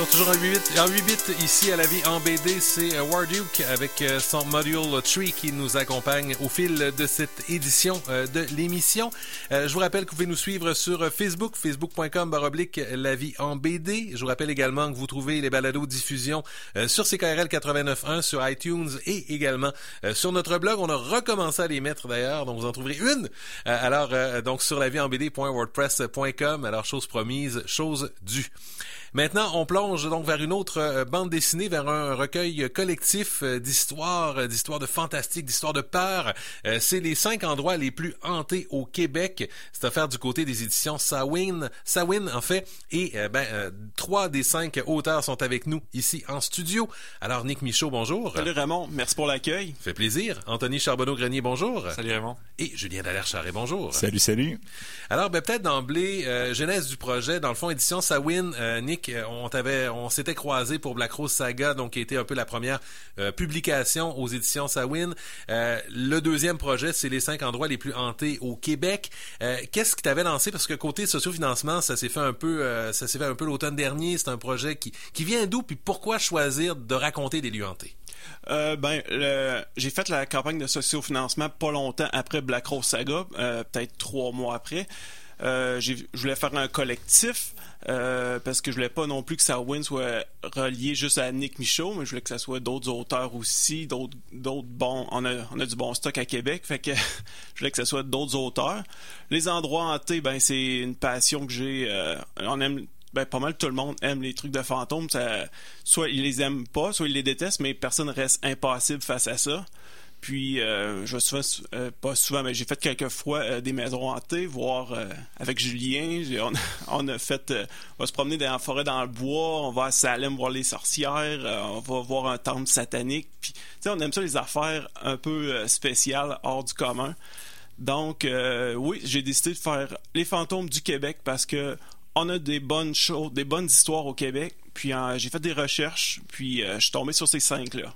Alors, toujours en huit bits ici à la vie en B D, c'est Warduke avec son Module Tree qui nous accompagne au fil de cette édition de l'émission. Je vous rappelle que vous pouvez nous suivre sur Facebook, facebook point com barre oblique la vie en B D. Je vous rappelle également que vous trouvez les balados diffusion sur C K R L quatre-vingt-neuf point un, sur iTunes et également sur notre blog. On a recommencé à les mettre d'ailleurs, donc vous en trouverez une. Alors, donc sur la vie en B D point wordpress point com. Alors, chose promise, chose due. Maintenant, on plonge donc vers une autre euh, bande dessinée, vers un recueil collectif euh, d'histoires, euh, d'histoires de fantastique, d'histoires de peur. Euh, c'est les cinq endroits les plus hantés au Québec. C'est offert du côté des éditions Sawin, Sawin en fait. Et euh, ben euh, trois des cinq auteurs sont avec nous ici en studio. Alors Nick Michaud, bonjour. Salut Raymond, merci pour l'accueil. Fait plaisir. Anthony Charbonneau-Grenier, bonjour. Salut Raymond. Et Julien Dallaire-Charret, bonjour. Salut, salut. Alors ben peut-être d'emblée, euh, genèse du projet, dans le fond édition Sawin, euh, Nick. On t'avait, on s'était croisé pour Black Rose Saga, donc qui a été un peu la première euh, publication aux éditions Sawin. Euh, le deuxième projet, c'est les cinq endroits les plus hantés au Québec. Euh, qu'est-ce qui t'avait lancé? Parce que côté sociofinancement, ça s'est fait un peu, euh, ça s'est fait un peu l'automne dernier. C'est un projet qui, qui vient d'où? Puis pourquoi choisir de raconter des lieux hantés? Euh, ben, le, j'ai fait la campagne de sociofinancement pas longtemps après Black Rose Saga, euh, peut-être trois mois après. Euh, j'ai, je voulais faire un collectif euh, parce que je voulais pas non plus que Sawin soit relié juste à Nick Michaud, mais je voulais que ça soit d'autres auteurs aussi, d'autres, d'autres bons. On a, on a du bon stock à Québec, fait que je voulais que ça soit d'autres auteurs. Les endroits hantés, ben c'est une passion que j'ai. Euh, on aime. Ben, pas mal tout le monde aime les trucs de fantômes. Ça, soit ils les aiment pas, soit ils les détestent, mais personne reste impassible face à ça. Puis, euh, je vais souvent, euh, pas souvent, mais j'ai fait quelques fois euh, des maisons hantées, voir euh, avec Julien. J'ai, on, on a fait, euh, on va se promener dans la forêt, dans le bois, on va à Salem voir les sorcières, euh, on va voir un temple satanique. Puis, tu sais, on aime ça les affaires un peu euh, spéciales, hors du commun. Donc, euh, oui, j'ai décidé de faire les fantômes du Québec parce que on a des bonnes choses, des bonnes histoires au Québec. Puis, euh, j'ai fait des recherches, puis euh, je suis tombé sur ces cinq-là.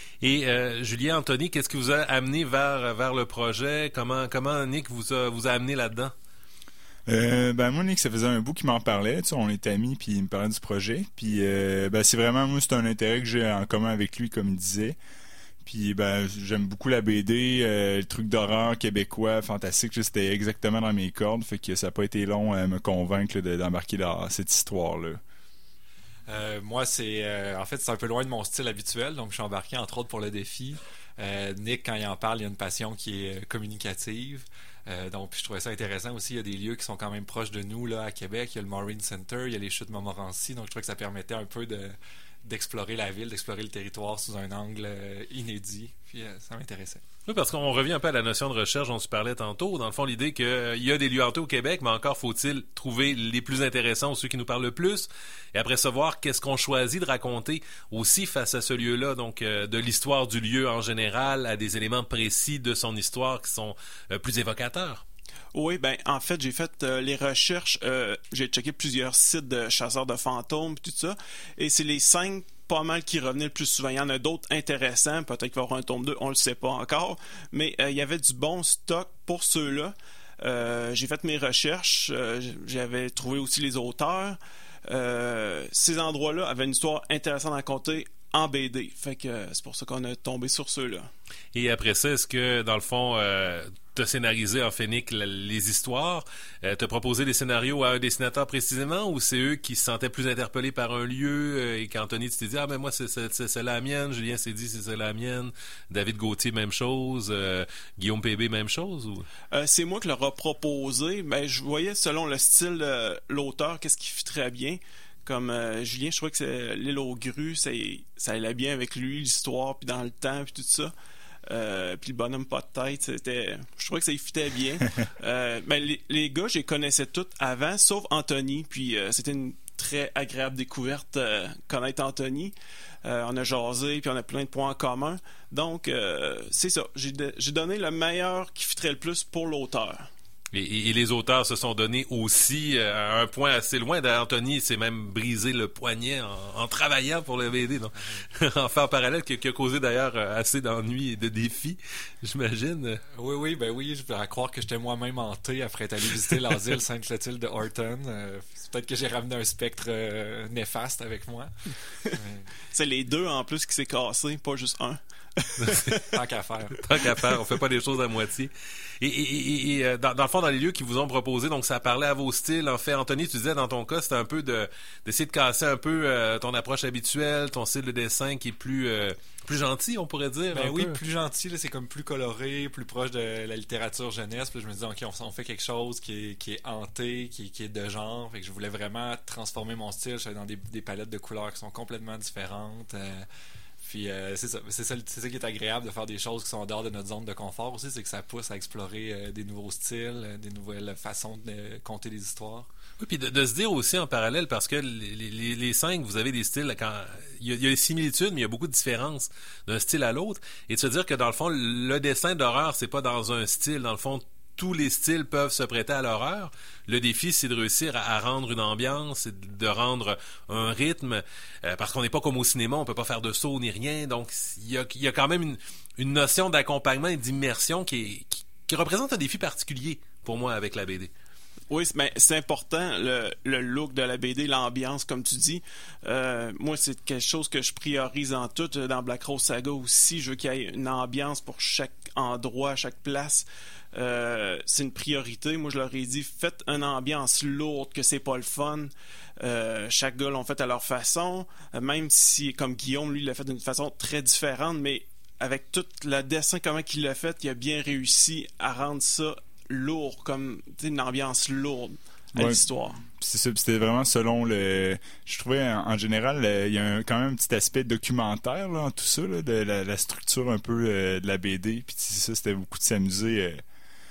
Et euh, Julien, Anthony, qu'est-ce qui vous a amené vers vers le projet? Comment comment Nick vous a vous a amené là-dedans? Euh, ben moi, Nick, ça faisait un bout qu'il m'en parlait. Tu sais, on est amis, puis il me parlait du projet. Puis ben c'est vraiment, moi, c'est un intérêt que j'ai en commun avec lui, comme il disait. Puis ben j'aime beaucoup la B D, euh, le truc d'horreur québécois, fantastique. C'était exactement dans mes cordes. Fait que ça n'a pas été long à me convaincre là, de, d'embarquer dans cette histoire-là. Euh, moi, c'est euh, en fait, c'est un peu loin de mon style habituel, donc je suis embarqué entre autres pour le défi. Euh, Nick, quand il en parle, il y a une passion qui est communicative. Euh, donc, puis je trouvais ça intéressant aussi. Il y a des lieux qui sont quand même proches de nous là à Québec. Il y a le Maureen Center, il y a les chutes Montmorency. Donc, je trouvais que ça permettait un peu de d'explorer la ville, d'explorer le territoire sous un angle euh, inédit. Puis euh, ça m'intéressait. Oui, parce qu'on revient un peu à la notion de recherche dont tu parlais tantôt. Dans le fond, l'idée qu'il euh, y a des lieux hantés au Québec, mais encore faut-il trouver les plus intéressants ou ceux qui nous parlent le plus. Et après savoir qu'est-ce qu'on choisit de raconter aussi face à ce lieu-là. Donc, euh, de l'histoire du lieu en général à des éléments précis de son histoire qui sont euh, plus évocateurs. Oui, ben en fait, j'ai fait euh, les recherches, euh, j'ai checké plusieurs sites de chasseurs de fantômes et tout ça, et c'est les cinq pas mal qui revenaient le plus souvent. Il y en a d'autres intéressants, peut-être qu'il va y avoir un tome deux, on le sait pas encore, mais euh, il y avait du bon stock pour ceux-là. Euh, j'ai fait mes recherches, euh, j'avais trouvé aussi les auteurs. Euh, ces endroits-là avaient une histoire intéressante à raconter en B D, fait que euh, c'est pour ça qu'on a tombé sur ceux-là. Et après ça, est-ce que, dans le fond, euh, t'as scénarisé en Phénix les histoires, euh, t'as proposé des scénarios à un dessinateur précisément, ou c'est eux qui se sentaient plus interpellés par un lieu, euh, et qu'Anthony, tu t'es dit, ah ben moi, c'est, c'est, c'est, c'est la mienne, Julien s'est dit, c'est, c'est la mienne, David Gauthier, même chose, euh, Guillaume P B, même chose, ou? Euh, c'est moi qui leur ai proposé, ben je voyais selon le style de l'auteur, qu'est-ce qui fit très bien. Comme euh, Julien, je trouvais que c'est l'île aux grues, ça, ça allait bien avec lui, l'histoire, puis dans le temps, puis tout ça. Euh, puis le bonhomme pas de tête, c'était, je trouvais que ça y fitait bien. euh, ben, les, les gars, je les connaissais tous avant, sauf Anthony, puis euh, c'était une très agréable découverte euh, connaître Anthony. Euh, on a jasé, puis on a plein de points en commun. Donc, euh, c'est ça, j'ai, de, j'ai donné le meilleur qui fitterait le plus pour l'auteur. Et, et, et les auteurs se sont donnés aussi euh, à un point assez loin. D'ailleurs, Anthony s'est même brisé le poignet en, en travaillant pour le B D, donc en faire parallèle, qui, qui a causé d'ailleurs assez d'ennuis et de défis, j'imagine. Oui, oui, ben oui, je vais croire que j'étais moi-même hanté après être allé visiter l'asile Sainte-Clotilde de Horton. Euh, peut-être que j'ai ramené un spectre euh, néfaste avec moi. C'est les deux en plus qui s'est cassé, pas juste un. Tant qu'à faire. Tant qu'à faire, on fait pas les choses à moitié. Et, et, et, et dans, dans le fond, dans les lieux qui vous ont proposé, donc ça parlait à vos styles. En fait, Anthony, tu disais dans ton cas, c'était un peu de d'essayer de casser un peu euh, ton approche habituelle, ton style de dessin qui est plus euh, plus gentil, on pourrait dire. Ben oui, peu. Plus gentil, là, c'est comme plus coloré, plus proche de la littérature jeunesse. Puis je me disais, ok, on, on fait quelque chose qui est, qui est hanté, qui, qui est de genre. Fait que je voulais vraiment transformer mon style. Je suis dans des, des palettes de couleurs qui sont complètement différentes. Euh, Puis euh, c'est ça, c'est ça, c'est ça qui est agréable de faire des choses qui sont en dehors de notre zone de confort aussi, c'est que ça pousse à explorer euh, des nouveaux styles, euh, des nouvelles façons de euh, conter des histoires. Oui, puis de, de se dire aussi en parallèle, parce que les, les, les cinq, vous avez des styles, quand il y, a, il y a des similitudes, mais il y a beaucoup de différences d'un style à l'autre, et de se dire que dans le fond, le dessin d'horreur, c'est pas dans un style, dans le fond, tous les styles peuvent se prêter à l'horreur. Le défi, c'est de réussir à, à rendre une ambiance, de rendre un rythme, euh, parce qu'on n'est pas comme au cinéma, on peut pas faire de saut ni rien. Donc, il y a, il y a quand même une, une notion d'accompagnement et d'immersion qui, est, qui, qui représente un défi particulier pour moi avec la B D. Oui, mais c'est important, le, le look de la B D, l'ambiance, comme tu dis. Euh, moi, c'est quelque chose que je priorise en tout. Dans Black Rose Saga aussi, je veux qu'il y ait une ambiance pour chaque endroit, chaque place. Euh, c'est une priorité. Moi, je leur ai dit, faites une ambiance lourde, que c'est pas le fun. Euh, chaque gars l'ont fait à leur façon. Euh, même si, comme Guillaume, lui, l'a fait d'une façon très différente, mais avec tout le dessin, comment il l'a fait, il a bien réussi à rendre ça lourd, comme une ambiance lourde à ouais, l'histoire. C'est ça, c'était vraiment selon le... Je trouvais, en, en général, il y a un, quand même un petit aspect documentaire là, en tout ça, là, de la, la structure un peu euh, de la B D. Puis ça, c'était beaucoup de s'amuser euh,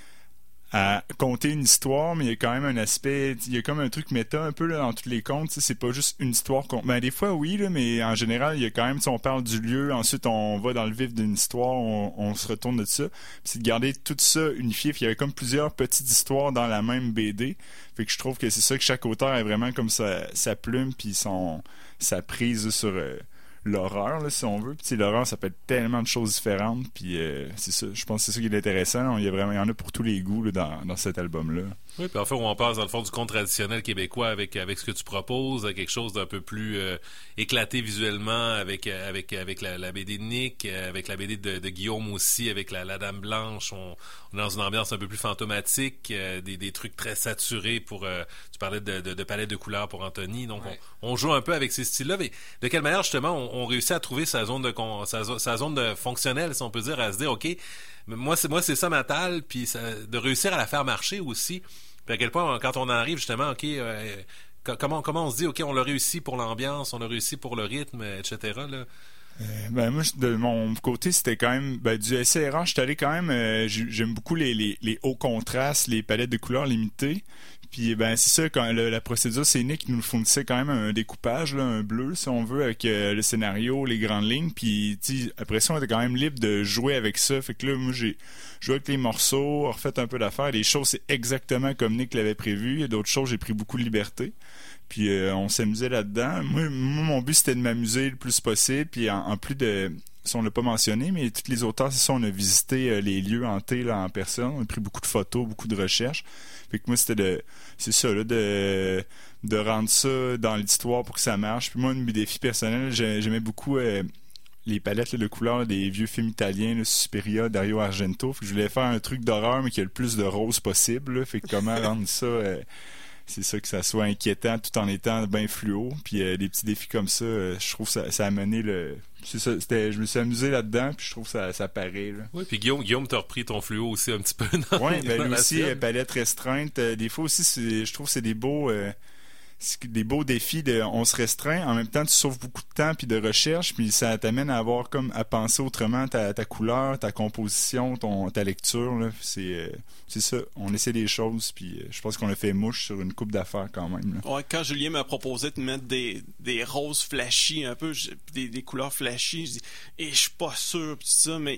à conter une histoire, mais il y a quand même un aspect... Il y a comme un truc méta un peu là, dans tous les contes. C'est pas juste une histoire... Con... Ben, des fois, oui, là, mais en général, il y a quand même... On parle du lieu, ensuite on va dans le vif d'une histoire, on, on se retourne de ça. Puis c'est de garder tout ça unifié. Puis il y avait comme plusieurs petites histoires dans la même B D. Fait que je trouve que c'est ça que chaque auteur a vraiment comme sa, sa plume puis son, sa prise sur euh, l'horreur, là, si on veut. Puis l'horreur, ça peut être tellement de choses différentes. Puis euh, c'est ça. Je pense que c'est ça qui est intéressant. Il y a vraiment, il y en a pour tous les goûts là, dans, dans cet album-là. Oui, puis en fait, on passe dans le fond du conte traditionnel québécois avec avec ce que tu proposes, à quelque chose d'un peu plus euh, éclaté visuellement avec avec avec la, la B D de Nick, avec la B D de, de Guillaume aussi, avec la, la Dame Blanche. On, on est dans une ambiance un peu plus fantomatique, euh, des des trucs très saturés pour. Euh, tu parlais de, de de palette de couleurs pour Anthony, donc ouais. on, on joue un peu avec ces styles-là. Mais de quelle manière justement on, on réussit à trouver sa zone de sa, sa zone de fonctionnelle, si on peut dire, à se dire ok, moi c'est moi c'est ça ma talle, puis ça, de réussir à la faire marcher aussi. Puis à quel point, quand on arrive justement, OK, euh, comment, comment on se dit, OK, on l'a réussi pour l'ambiance, on l'a réussi pour le rythme, et cetera, là? Euh, ben moi de mon côté c'était quand même ben, du S R A. Je suis allé quand même euh, j'aime beaucoup les, les, les hauts contrastes, les palettes de couleurs limitées. Puis ben c'est ça, quand le, la procédure c'est Nick qui nous fournissait quand même un découpage là, un bleu si on veut, avec euh, le scénario, les grandes lignes. Puis après ça on était quand même libre de jouer avec ça. Fait que là moi j'ai joué avec les morceaux, refait un peu d'affaires. Les choses c'est exactement comme Nick l'avait prévu. Il y a d'autres choses j'ai pris beaucoup de liberté. Puis euh, on s'amusait là-dedans. Moi, moi, mon but, c'était de m'amuser le plus possible. Puis en, en plus de... Ça, on l'a pas mentionné, mais tous les auteurs, c'est ça, on a visité euh, les lieux hantés là, en personne. On a pris beaucoup de photos, beaucoup de recherches. Fait que moi, c'était de... C'est ça, là, de, de rendre ça dans l'histoire pour que ça marche. Puis moi, un de mes défis personnels, j'aimais beaucoup... Euh, les palettes là, de couleurs là, des vieux films italiens, là, Suspiria, Dario Argento. Fait que je voulais faire un truc d'horreur, mais qui a le plus de rose possible. Là. Fait que comment rendre ça... Euh, c'est ça, que ça soit inquiétant tout en étant bien fluo. Puis euh, des petits défis comme ça, euh, je trouve que ça, ça a mené le... C'est ça, c'était, je me suis amusé là-dedans, puis je trouve que ça, ça paraît. Là. Oui, puis Guillaume, Guillaume t'as repris ton fluo aussi un petit peu. Oui, ben lui aussi, euh, palette restreinte. Euh, des fois aussi, c'est, je trouve que c'est des beaux... Euh, c'est des beaux défis de on se restreint, en même temps tu sauves beaucoup de temps puis de recherche, puis ça t'amène à avoir comme à penser autrement ta, ta couleur, ta composition, ton ta lecture là. c'est euh, c'est ça, on essaie des choses, puis euh, je pense qu'on a fait mouche sur une coupe d'affaires quand même là. Ouais, quand Julien m'a proposé de mettre des, des roses flashy un peu, des, des couleurs flashy, je dis et je suis pas sûr pis tout ça, mais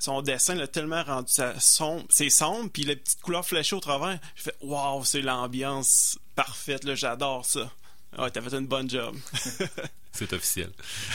son dessin l'a tellement rendu ça sombre, c'est sombre, puis les petites couleurs fléchées au travers. J'ai fait waouh, c'est l'ambiance parfaite, là, j'adore ça. Ouais, t'as fait une bonne job. C'est officiel.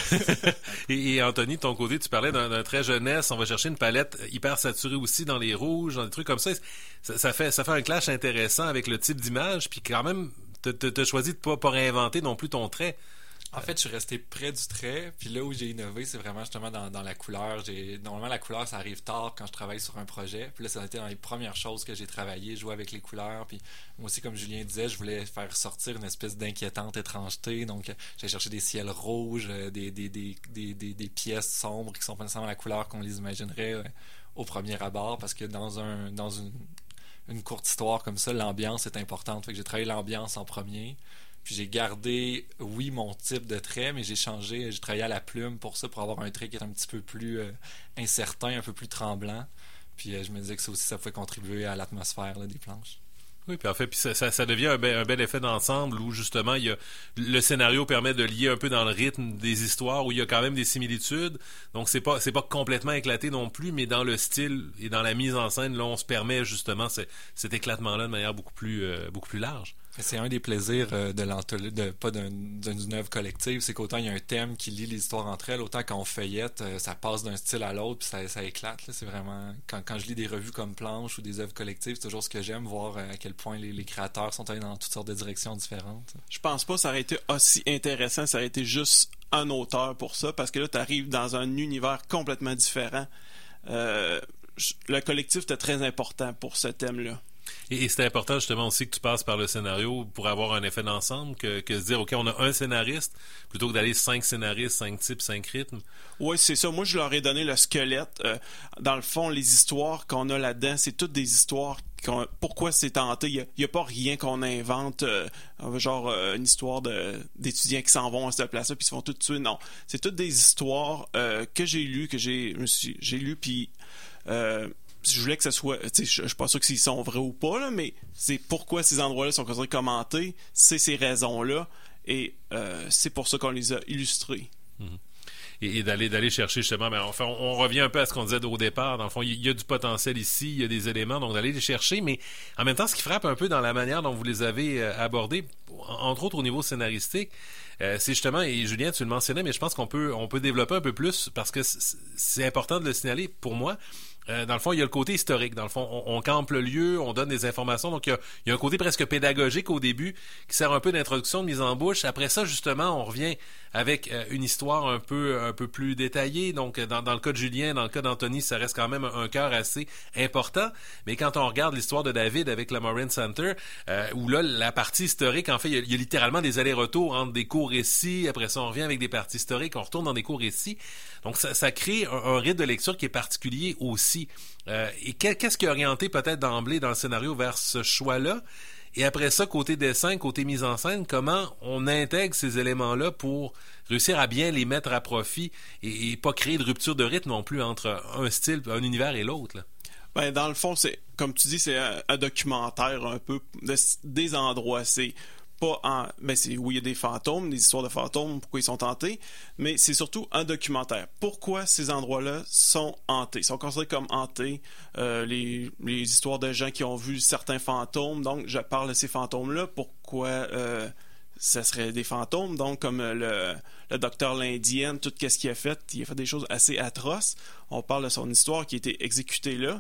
et, et Anthony, de ton côté, tu parlais d'un, d'un trait jeunesse. On va chercher une palette hyper saturée aussi dans les rouges, dans des trucs comme ça. Ça, ça fait, ça fait un clash intéressant avec le type d'image. Puis quand même, t'as, t'as choisi de pas, pas réinventer non plus ton trait. En fait, je suis resté près du trait, puis là où j'ai innové, c'est vraiment justement dans, dans la couleur. J'ai, normalement, la couleur, ça arrive tard quand je travaille sur un projet. Puis là, ça a été dans les premières choses que j'ai travaillé, jouer avec les couleurs. Puis moi aussi, comme Julien disait, je voulais faire sortir une espèce d'inquiétante étrangeté. Donc, j'ai cherché des ciels rouges, des, des, des, des, des, des pièces sombres qui sont pas nécessairement la couleur qu'on les imaginerait euh, au premier abord, parce que dans un dans une, une courte histoire comme ça, l'ambiance est importante. Fait que j'ai travaillé l'ambiance en premier. Puis j'ai gardé, oui, mon type de trait, mais j'ai changé, j'ai travaillé à la plume pour ça, pour avoir un trait qui est un petit peu plus euh, incertain, un peu plus tremblant. Puis euh, je me disais que ça aussi, ça pouvait contribuer à l'atmosphère là, des planches. Oui, puis en fait, puis ça, ça, ça devient un bel, un bel effet d'ensemble où justement il y a, le scénario permet de lier un peu dans le rythme des histoires où il y a quand même des similitudes. Donc c'est pas c'est pas complètement éclaté non plus, mais dans le style et dans la mise en scène, là, on se permet justement ce, cet éclatement-là de manière beaucoup plus euh, beaucoup plus large. C'est un des plaisirs euh, de l'anthologie, de, pas d'un, d'une œuvre collective, c'est qu'autant il y a un thème qui lie les histoires entre elles, autant quand on feuillette, euh, ça passe d'un style à l'autre, puis ça, ça éclate. Là, c'est vraiment quand, quand je lis des revues comme Planche ou des œuvres collectives, c'est toujours ce que j'aime, voir euh, à quel point les, les créateurs sont allés dans toutes sortes de directions différentes. Je pense pas que ça aurait été aussi intéressant, ça aurait été juste un auteur pour ça, parce que là, tu arrives dans un univers complètement différent. Euh, le collectif était très important pour ce thème-là. Et, et c'est important justement aussi que tu passes par le scénario pour avoir un effet d'ensemble, que, que se dire, OK, on a un scénariste, plutôt que d'aller cinq scénaristes, cinq types, cinq rythmes. Oui, c'est ça. Moi, je leur ai donné le squelette. Euh, dans le fond, les histoires qu'on a là-dedans, c'est toutes des histoires. Qu'on... Pourquoi c'est tenté? Il n'y a, a pas rien qu'on invente, euh, genre euh, une histoire de, d'étudiants qui s'en vont à cette place-là puis se font tout tuer. Non. C'est toutes des histoires euh, que j'ai lues, que j'ai, j'ai lues, puis... Euh, je voulais que ce soit, tu sais, je, je suis pas sûr que s'ils sont vrais ou pas, là, mais c'est pourquoi ces endroits-là sont considérés commentés, c'est ces raisons-là, et euh, c'est pour ça qu'on les a illustrés. Mmh. Et, et d'aller d'aller chercher justement, ben, enfin, on, on revient un peu à ce qu'on disait au départ. Dans le fond, il y, y a du potentiel ici, il y a des éléments, donc d'aller les chercher, mais en même temps, ce qui frappe un peu dans la manière dont vous les avez euh, abordés, entre autres au niveau scénaristique, euh, c'est justement, et Julien, tu le mentionnais, mais je pense qu'on peut on peut développer un peu plus parce que c'est, c'est important de le signaler pour moi. Euh, dans le fond, il y a le côté historique. Dans le fond, on, on campe le lieu, on donne des informations. Donc, il y, a, il y a un côté presque pédagogique au début qui sert un peu d'introduction, de mise en bouche. Après ça, justement, on revient avec euh, une histoire un peu un peu plus détaillée. Donc, dans, dans le cas de Julien, dans le cas d'Anthony, ça reste quand même un, un cœur assez important. Mais quand on regarde l'histoire de David avec le Morin Center, euh, où là, la partie historique, en fait, il y a, il y a littéralement des allers-retours entre des courts récits. Après ça, on revient avec des parties historiques, on retourne dans des courts récits. Donc, ça, ça crée un, un rythme de lecture qui est particulier aussi. Euh, et qu'est-ce qui a orienté peut-être d'emblée dans le scénario vers ce choix-là? Et après ça, côté dessin, côté mise en scène, comment on intègre ces éléments-là pour réussir à bien les mettre à profit et, et pas créer de rupture de rythme non plus entre un style, un univers et l'autre, là? Ben, dans le fond, c'est comme tu dis, c'est un, un documentaire un peu de, des endroits. C'est pas en. Ben c'est oui, il y a des fantômes, des histoires de fantômes, pourquoi ils sont hantés, mais c'est surtout un documentaire. Pourquoi ces endroits-là sont hantés, sont considérés comme hantés, euh, les, les histoires de gens qui ont vu certains fantômes, donc je parle de ces fantômes-là, pourquoi euh, ça serait des fantômes, donc comme le, le docteur l'Indienne, tout ce qu'il a fait, il a fait des choses assez atroces. On parle de son histoire qui a été exécutée là.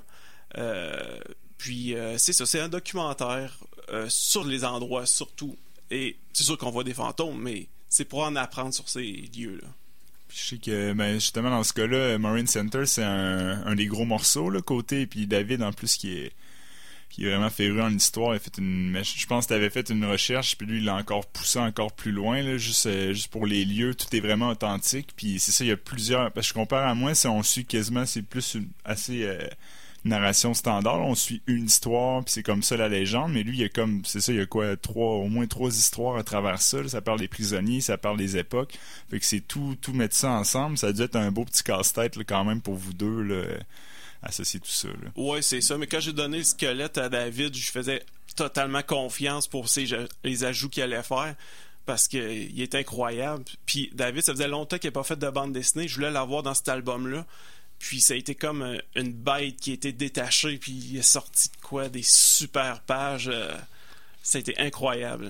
Euh, puis euh, c'est ça, c'est un documentaire euh, sur les endroits surtout. Et c'est sûr qu'on voit des fantômes, mais c'est pour en apprendre sur ces lieux-là. Puis je sais que ben, justement dans ce cas-là, Morin Center, c'est un, un des gros morceaux, là, côté. Puis David, en plus, qui est qui est vraiment féru en histoire, il a fait une. Je pense que tu avais fait une recherche, puis lui, il l'a encore poussé encore plus loin, là, juste, euh, juste pour les lieux. Tout est vraiment authentique. Puis c'est ça, il y a plusieurs. Parce que je compare à moi, si on suit quasiment, c'est plus une, assez. Euh, narration standard, on suit une histoire puis c'est comme ça la légende, mais lui il y a comme c'est ça, il y a quoi trois au moins trois histoires à travers ça, là. Ça parle des prisonniers, ça parle des époques, fait que c'est tout tout mettre ça ensemble, ça a dû être un beau petit casse-tête là, quand même pour vous deux là, associer tout ça là. Ouais, c'est ça, mais quand j'ai donné le squelette à David, je faisais totalement confiance pour ces, les ajouts qu'il allait faire parce qu'il est incroyable. Puis David, ça faisait longtemps qu'il n'avait pas fait de bande dessinée, je voulais l'avoir dans cet album là. Puis ça a été comme euh, une bête qui a été détachée, puis il est sorti de quoi? Des super pages. Euh, ça a été incroyable.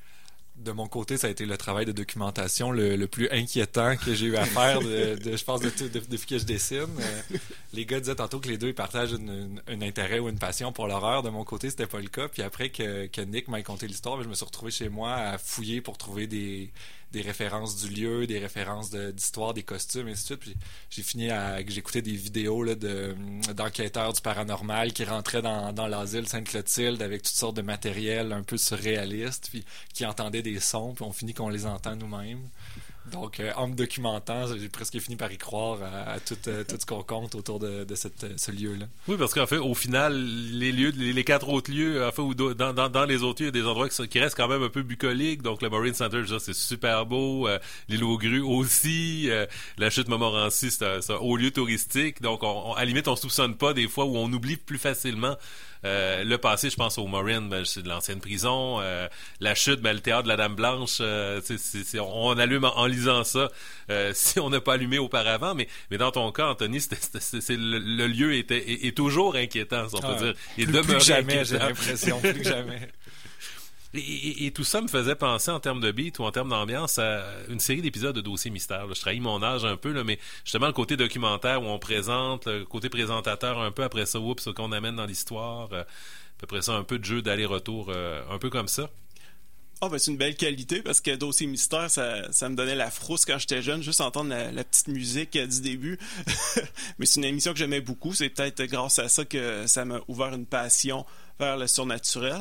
De mon côté, ça a été le travail de documentation le, le plus inquiétant que j'ai eu à faire, de, de, je pense, de, de, de, depuis que je dessine. Euh, les gars disaient tantôt que les deux ils partagent une, une, un intérêt ou une passion pour l'horreur. De mon côté, c'était pas le cas. Puis après que, que Nick m'a conté l'histoire, je me suis retrouvé chez moi à fouiller pour trouver des, des références du lieu, des références de, d'histoire, des costumes, et ainsi de suite. Puis j'ai fini à... J'écoutais des vidéos là, de, d'enquêteurs du paranormal qui rentraient dans, dans l'asile Sainte-Clotilde avec toutes sortes de matériel un peu surréaliste, puis qui entendaient des sons, puis on finit qu'on les entend nous-mêmes. Donc, euh, en me documentant, j'ai presque fini par y croire à, à tout, euh, tout ce qu'on compte autour de, de cette, ce lieu-là. Oui, parce qu'en fait, au final, les lieux, les, les quatre autres lieux, en fait, ou dans, dans, dans les autres lieux, il y a des endroits qui, qui restent quand même un peu bucoliques. Donc, le Marine Center, déjà, c'est super beau. Euh, l'île aux grues aussi. Euh, la chute Montmorency, c'est un, c'est un haut lieu touristique. Donc, on, on, à la limite, on soupçonne pas des fois, ou on oublie plus facilement. Euh, le passé, je pense au Marine, ben, c'est de l'ancienne prison. Euh, la chute, ben, le théâtre de la Dame Blanche, euh, c'est, c'est, c'est, on allume en, en lisant ça euh, si on n'a pas allumé auparavant. Mais, mais dans ton cas, Anthony, c'était, c'était, c'est, c'est, le, le lieu était, est, est toujours inquiétant, si on peut ah, dire. Il plus, demeure plus que jamais, inquiétant. j'ai l'impression, plus que jamais. Et, et, et tout ça me faisait penser en termes de beat ou en termes d'ambiance à une série d'épisodes de Dossier Mystère. Là. Je trahis mon âge un peu, là, mais justement le côté documentaire où on présente, le côté présentateur un peu, après ça, oups, ce qu'on amène dans l'histoire, euh, après ça un peu de jeu d'aller-retour, euh, un peu comme ça. Oh, ben c'est une belle qualité parce que Dossier Mystère, ça, ça me donnait la frousse quand j'étais jeune, juste entendre la, la petite musique du début. Mais c'est une émission que j'aimais beaucoup. C'est peut-être grâce à ça que ça m'a ouvert une passion vers le surnaturel.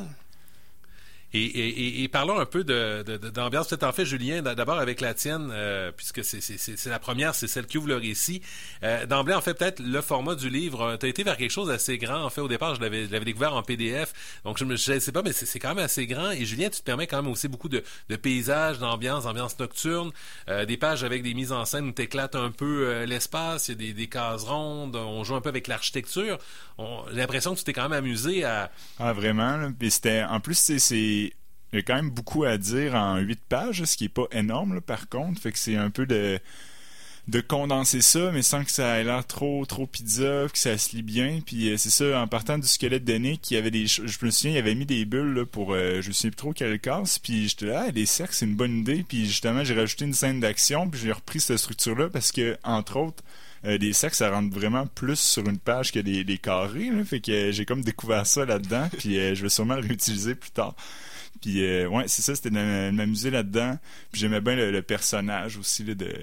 Et, et, et parlons un peu de, de, d'ambiance. Peut-être en fait, Julien, d'abord avec la tienne, euh, puisque c'est, c'est, c'est la première, c'est celle qui ouvre le récit. Euh, d'emblée, en fait, peut-être le format du livre, tu as été vers quelque chose d'assez grand. En fait, au départ, je l'avais, je l'avais découvert en P D F, donc je ne sais pas, mais c'est, c'est quand même assez grand. Et Julien, tu te permets quand même aussi beaucoup de, de paysages, d'ambiance, d'ambiance nocturne, euh, des pages avec des mises en scène où tu éclates un peu euh, l'espace, il y a des, des cases rondes, on joue un peu avec l'architecture. On, j'ai l'impression que tu t'es quand même amusé à... Ah, vraiment, là. Puis c'était... En plus, c'est... c'est... Il y a quand même beaucoup à dire en huit pages, ce qui est pas énorme, là, par contre. Fait que c'est un peu de, de condenser ça, mais sans que ça ait l'air trop, trop pizza, que ça se lit bien. Puis euh, c'est ça, en partant du squelette de Nick, il y avait des, je me souviens, il avait mis des bulles là, pour, euh, je me souviens plus trop quelle casse. Puis j'étais là, ah, les cercles, c'est une bonne idée. Puis justement, j'ai rajouté une scène d'action, puis j'ai repris cette structure-là parce que, entre autres, Euh, les cercles, ça rentre vraiment plus sur une page que les, les carrés. Là, fait que euh, j'ai comme découvert ça là-dedans. Puis euh, je vais sûrement le réutiliser plus tard. Puis euh, ouais, c'est ça, c'était de, de m'amuser là-dedans. Puis j'aimais bien le, le personnage aussi là, de,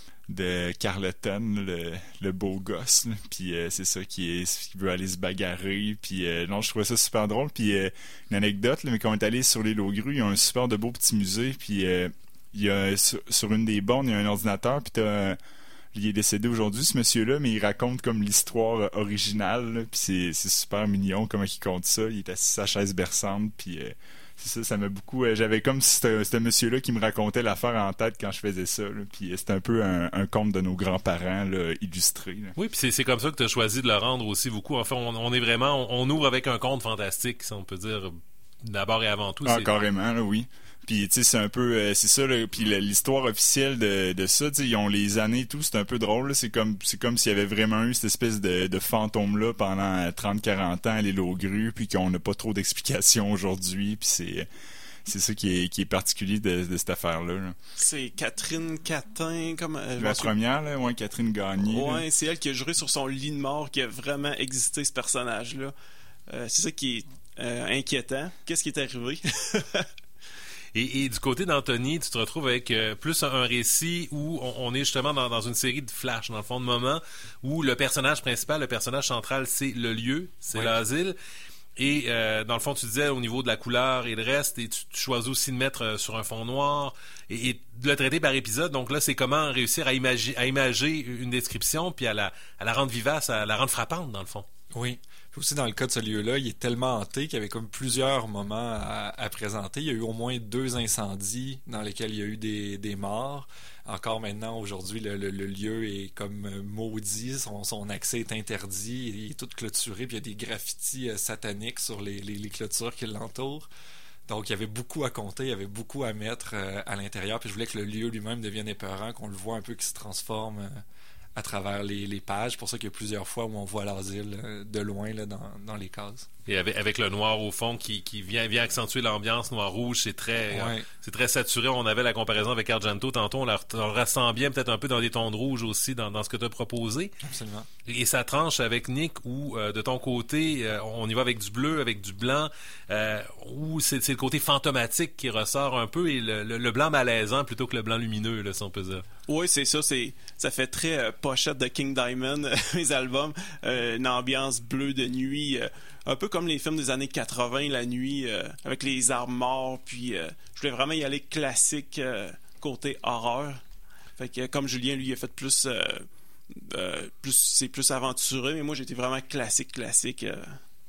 de Carleton, le, le beau gosse. Là. Puis euh, c'est ça qui, est, qui veut aller se bagarrer. Puis euh, non, je trouvais ça super drôle. Puis euh, une anecdote, là, mais quand on est allé sur l'île aux grues, il y a un super de beau petit musée. Puis euh, il y a sur, sur une des bornes, il y a un ordinateur. Puis t'as un il est décédé aujourd'hui, ce monsieur-là, mais il raconte comme l'histoire originale, là, puis c'est, c'est super mignon comment il compte ça. Il est assis sur sa chaise berçante, puis euh, c'est ça, ça m'a beaucoup... Euh, j'avais comme si c'était, c'était monsieur-là qui me racontait l'affaire en tête quand je faisais ça, là, puis euh, c'était un peu un, un conte de nos grands-parents là, illustré. Là. Oui, puis c'est, c'est comme ça que tu as choisi de le rendre aussi beaucoup. En fait, on, on est vraiment... On, on ouvre avec un conte fantastique, si on peut dire, d'abord et avant tout. Ah, c'est... carrément, là, oui. Puis tu sais, c'est un peu euh, c'est ça là, puis l'histoire officielle de, de ça, tu sais, ils ont les années et tout, c'est un peu drôle là. c'est comme c'est comme s'il y avait vraiment eu cette espèce de, de fantôme là pendant trente à quarante ans à l'île aux grues, puis qu'on n'a pas trop d'explications aujourd'hui, puis c'est c'est ça qui est qui est particulier de, de cette affaire là, là. C'est Catherine Catin comme euh, la première là, ouais, Catherine Gagné. Ouais, là. C'est elle qui a juré sur son lit de mort qui a vraiment existé ce personnage là. Euh, c'est ça qui est euh, inquiétant. Qu'est-ce qui est arrivé? Et, et du côté d'Anthony, tu te retrouves avec euh, plus un, un récit où on, on est justement dans, dans une série de flashs, dans le fond de moment, où le personnage principal, le personnage central, c'est le lieu, c'est oui. l'asile. Et euh, dans le fond, tu disais au niveau de la couleur et le reste, et tu, tu choisis aussi de mettre euh, sur un fond noir et, et de le traiter par épisode. Donc là, c'est comment réussir à imager, à imager une description puis à la, à la rendre vivace, à la rendre frappante, dans le fond. Oui. Puis aussi, dans le cas de ce lieu-là, il est tellement hanté qu'il y avait comme plusieurs moments à, à présenter. Il y a eu au moins deux incendies dans lesquels il y a eu des, des morts. Encore maintenant, aujourd'hui, le, le, le lieu est comme maudit. Son, son accès est interdit. Il est tout clôturé. Puis il y a des graffitis euh, sataniques sur les, les, les clôtures qui l'entourent. Donc, il y avait beaucoup à compter. Il y avait beaucoup à mettre euh, à l'intérieur. Puis je voulais que le lieu lui-même devienne épeurant, qu'on le voit un peu qui se transforme... Euh, à travers les, les pages. C'est pour ça qu'il y a plusieurs fois où on voit l'asile euh, de loin là, dans, dans les cases. Et avec, avec le noir au fond qui, qui vient, vient accentuer l'ambiance noir-rouge, c'est très, Ouais. euh, c'est très saturé. On avait la comparaison avec Argento tantôt, on la, on la ressent bien peut-être un peu dans des tons de rouge aussi dans, dans ce que tu as proposé. Absolument. Et ça tranche avec Nick où, euh, de ton côté, euh, on y va avec du bleu, avec du blanc, euh, où c'est, c'est le côté fantomatique qui ressort un peu et le, le, le blanc malaisant plutôt que le blanc lumineux, là, si on peut dire. Oui, c'est ça. C'est, ça fait très euh, pochette de King Diamond, mes albums. Euh, une ambiance bleue de nuit, euh, un peu comme les films des années quatre-vingts, la nuit, euh, avec les arbres morts. Puis, euh, je voulais vraiment y aller classique, euh, côté horreur. Fait que, comme Julien, lui, il a fait plus... Euh, euh, plus c'est plus aventureux, mais moi, j'étais vraiment classique, classique. Euh,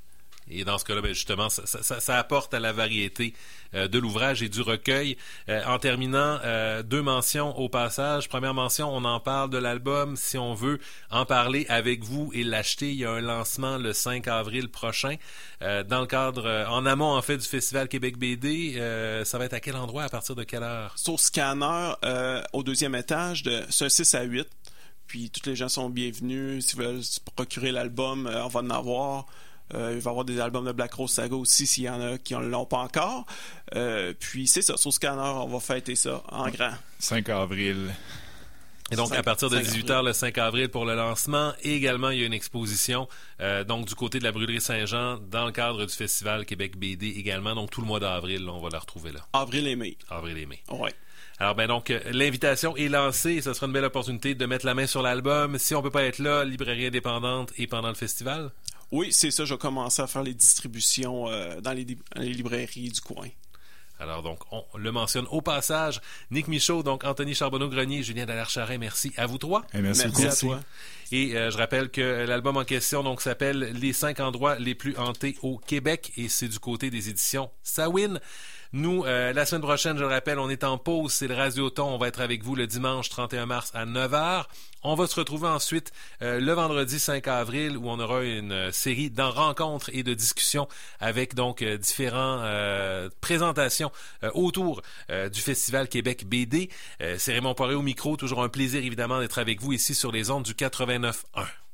Et dans ce cas-là, ben justement, ça, ça, ça apporte à la variété euh, de l'ouvrage et du recueil. Euh, en terminant, euh, deux mentions au passage. Première mention, on en parle de l'album. Si on veut en parler avec vous et l'acheter, il y a un lancement le cinq avril prochain. Euh, dans le cadre, euh, en amont en fait, du Festival Québec B D. Euh, ça va être à quel endroit, à partir de quelle heure? Sur Scanner, euh, au deuxième étage, de, c'est un six à huit. Puis, tous les gens sont bienvenus. S'ils veulent se procurer l'album, euh, on va en avoir. Euh, il va y avoir des albums de Black Rose Saga aussi s'il y en a qui ne l'ont pas encore. Euh, puis c'est ça, sur Scanner, on va fêter ça en grand. cinq avril. Et donc, cinq à partir de cinq dix-huit heures le cinq avril pour le lancement. Et également, il y a une exposition euh, donc du côté de la Brûlerie Saint-Jean dans le cadre du Festival Québec B D également. Donc, tout le mois d'avril, là, on va la retrouver là. Avril et mai. Avril et mai. Ouais. Alors, ben donc, euh, l'invitation est lancée. Ce sera une belle opportunité de mettre la main sur l'album. Si on peut pas être là, librairie indépendante et pendant le festival? Oui, c'est ça. Je vais commencer à faire les distributions euh, dans les, dans les librairies du coin. Alors donc, on le mentionne au passage. Nick Michaud, donc Anthony Charbonneau-Grenier, Julien Dallaire-Charret, merci à vous trois. Et merci, Merci beaucoup. à toi. Et euh, je rappelle que l'album en question donc s'appelle Les cinq endroits les plus hantés au Québec et c'est du côté des éditions Sawin. Nous, euh, la semaine prochaine, je le rappelle, on est en pause, c'est le Radioton, on va être avec vous le dimanche trente et un mars à neuf heures. On va se retrouver ensuite euh, le vendredi cinq avril où on aura une euh, série de rencontres et de discussions avec donc euh, différentes euh, présentations euh, autour euh, du Festival Québec B D. Euh, c'est Raymond Poirier au micro, toujours un plaisir évidemment d'être avec vous ici sur les ondes du quatre-vingt-neuf un.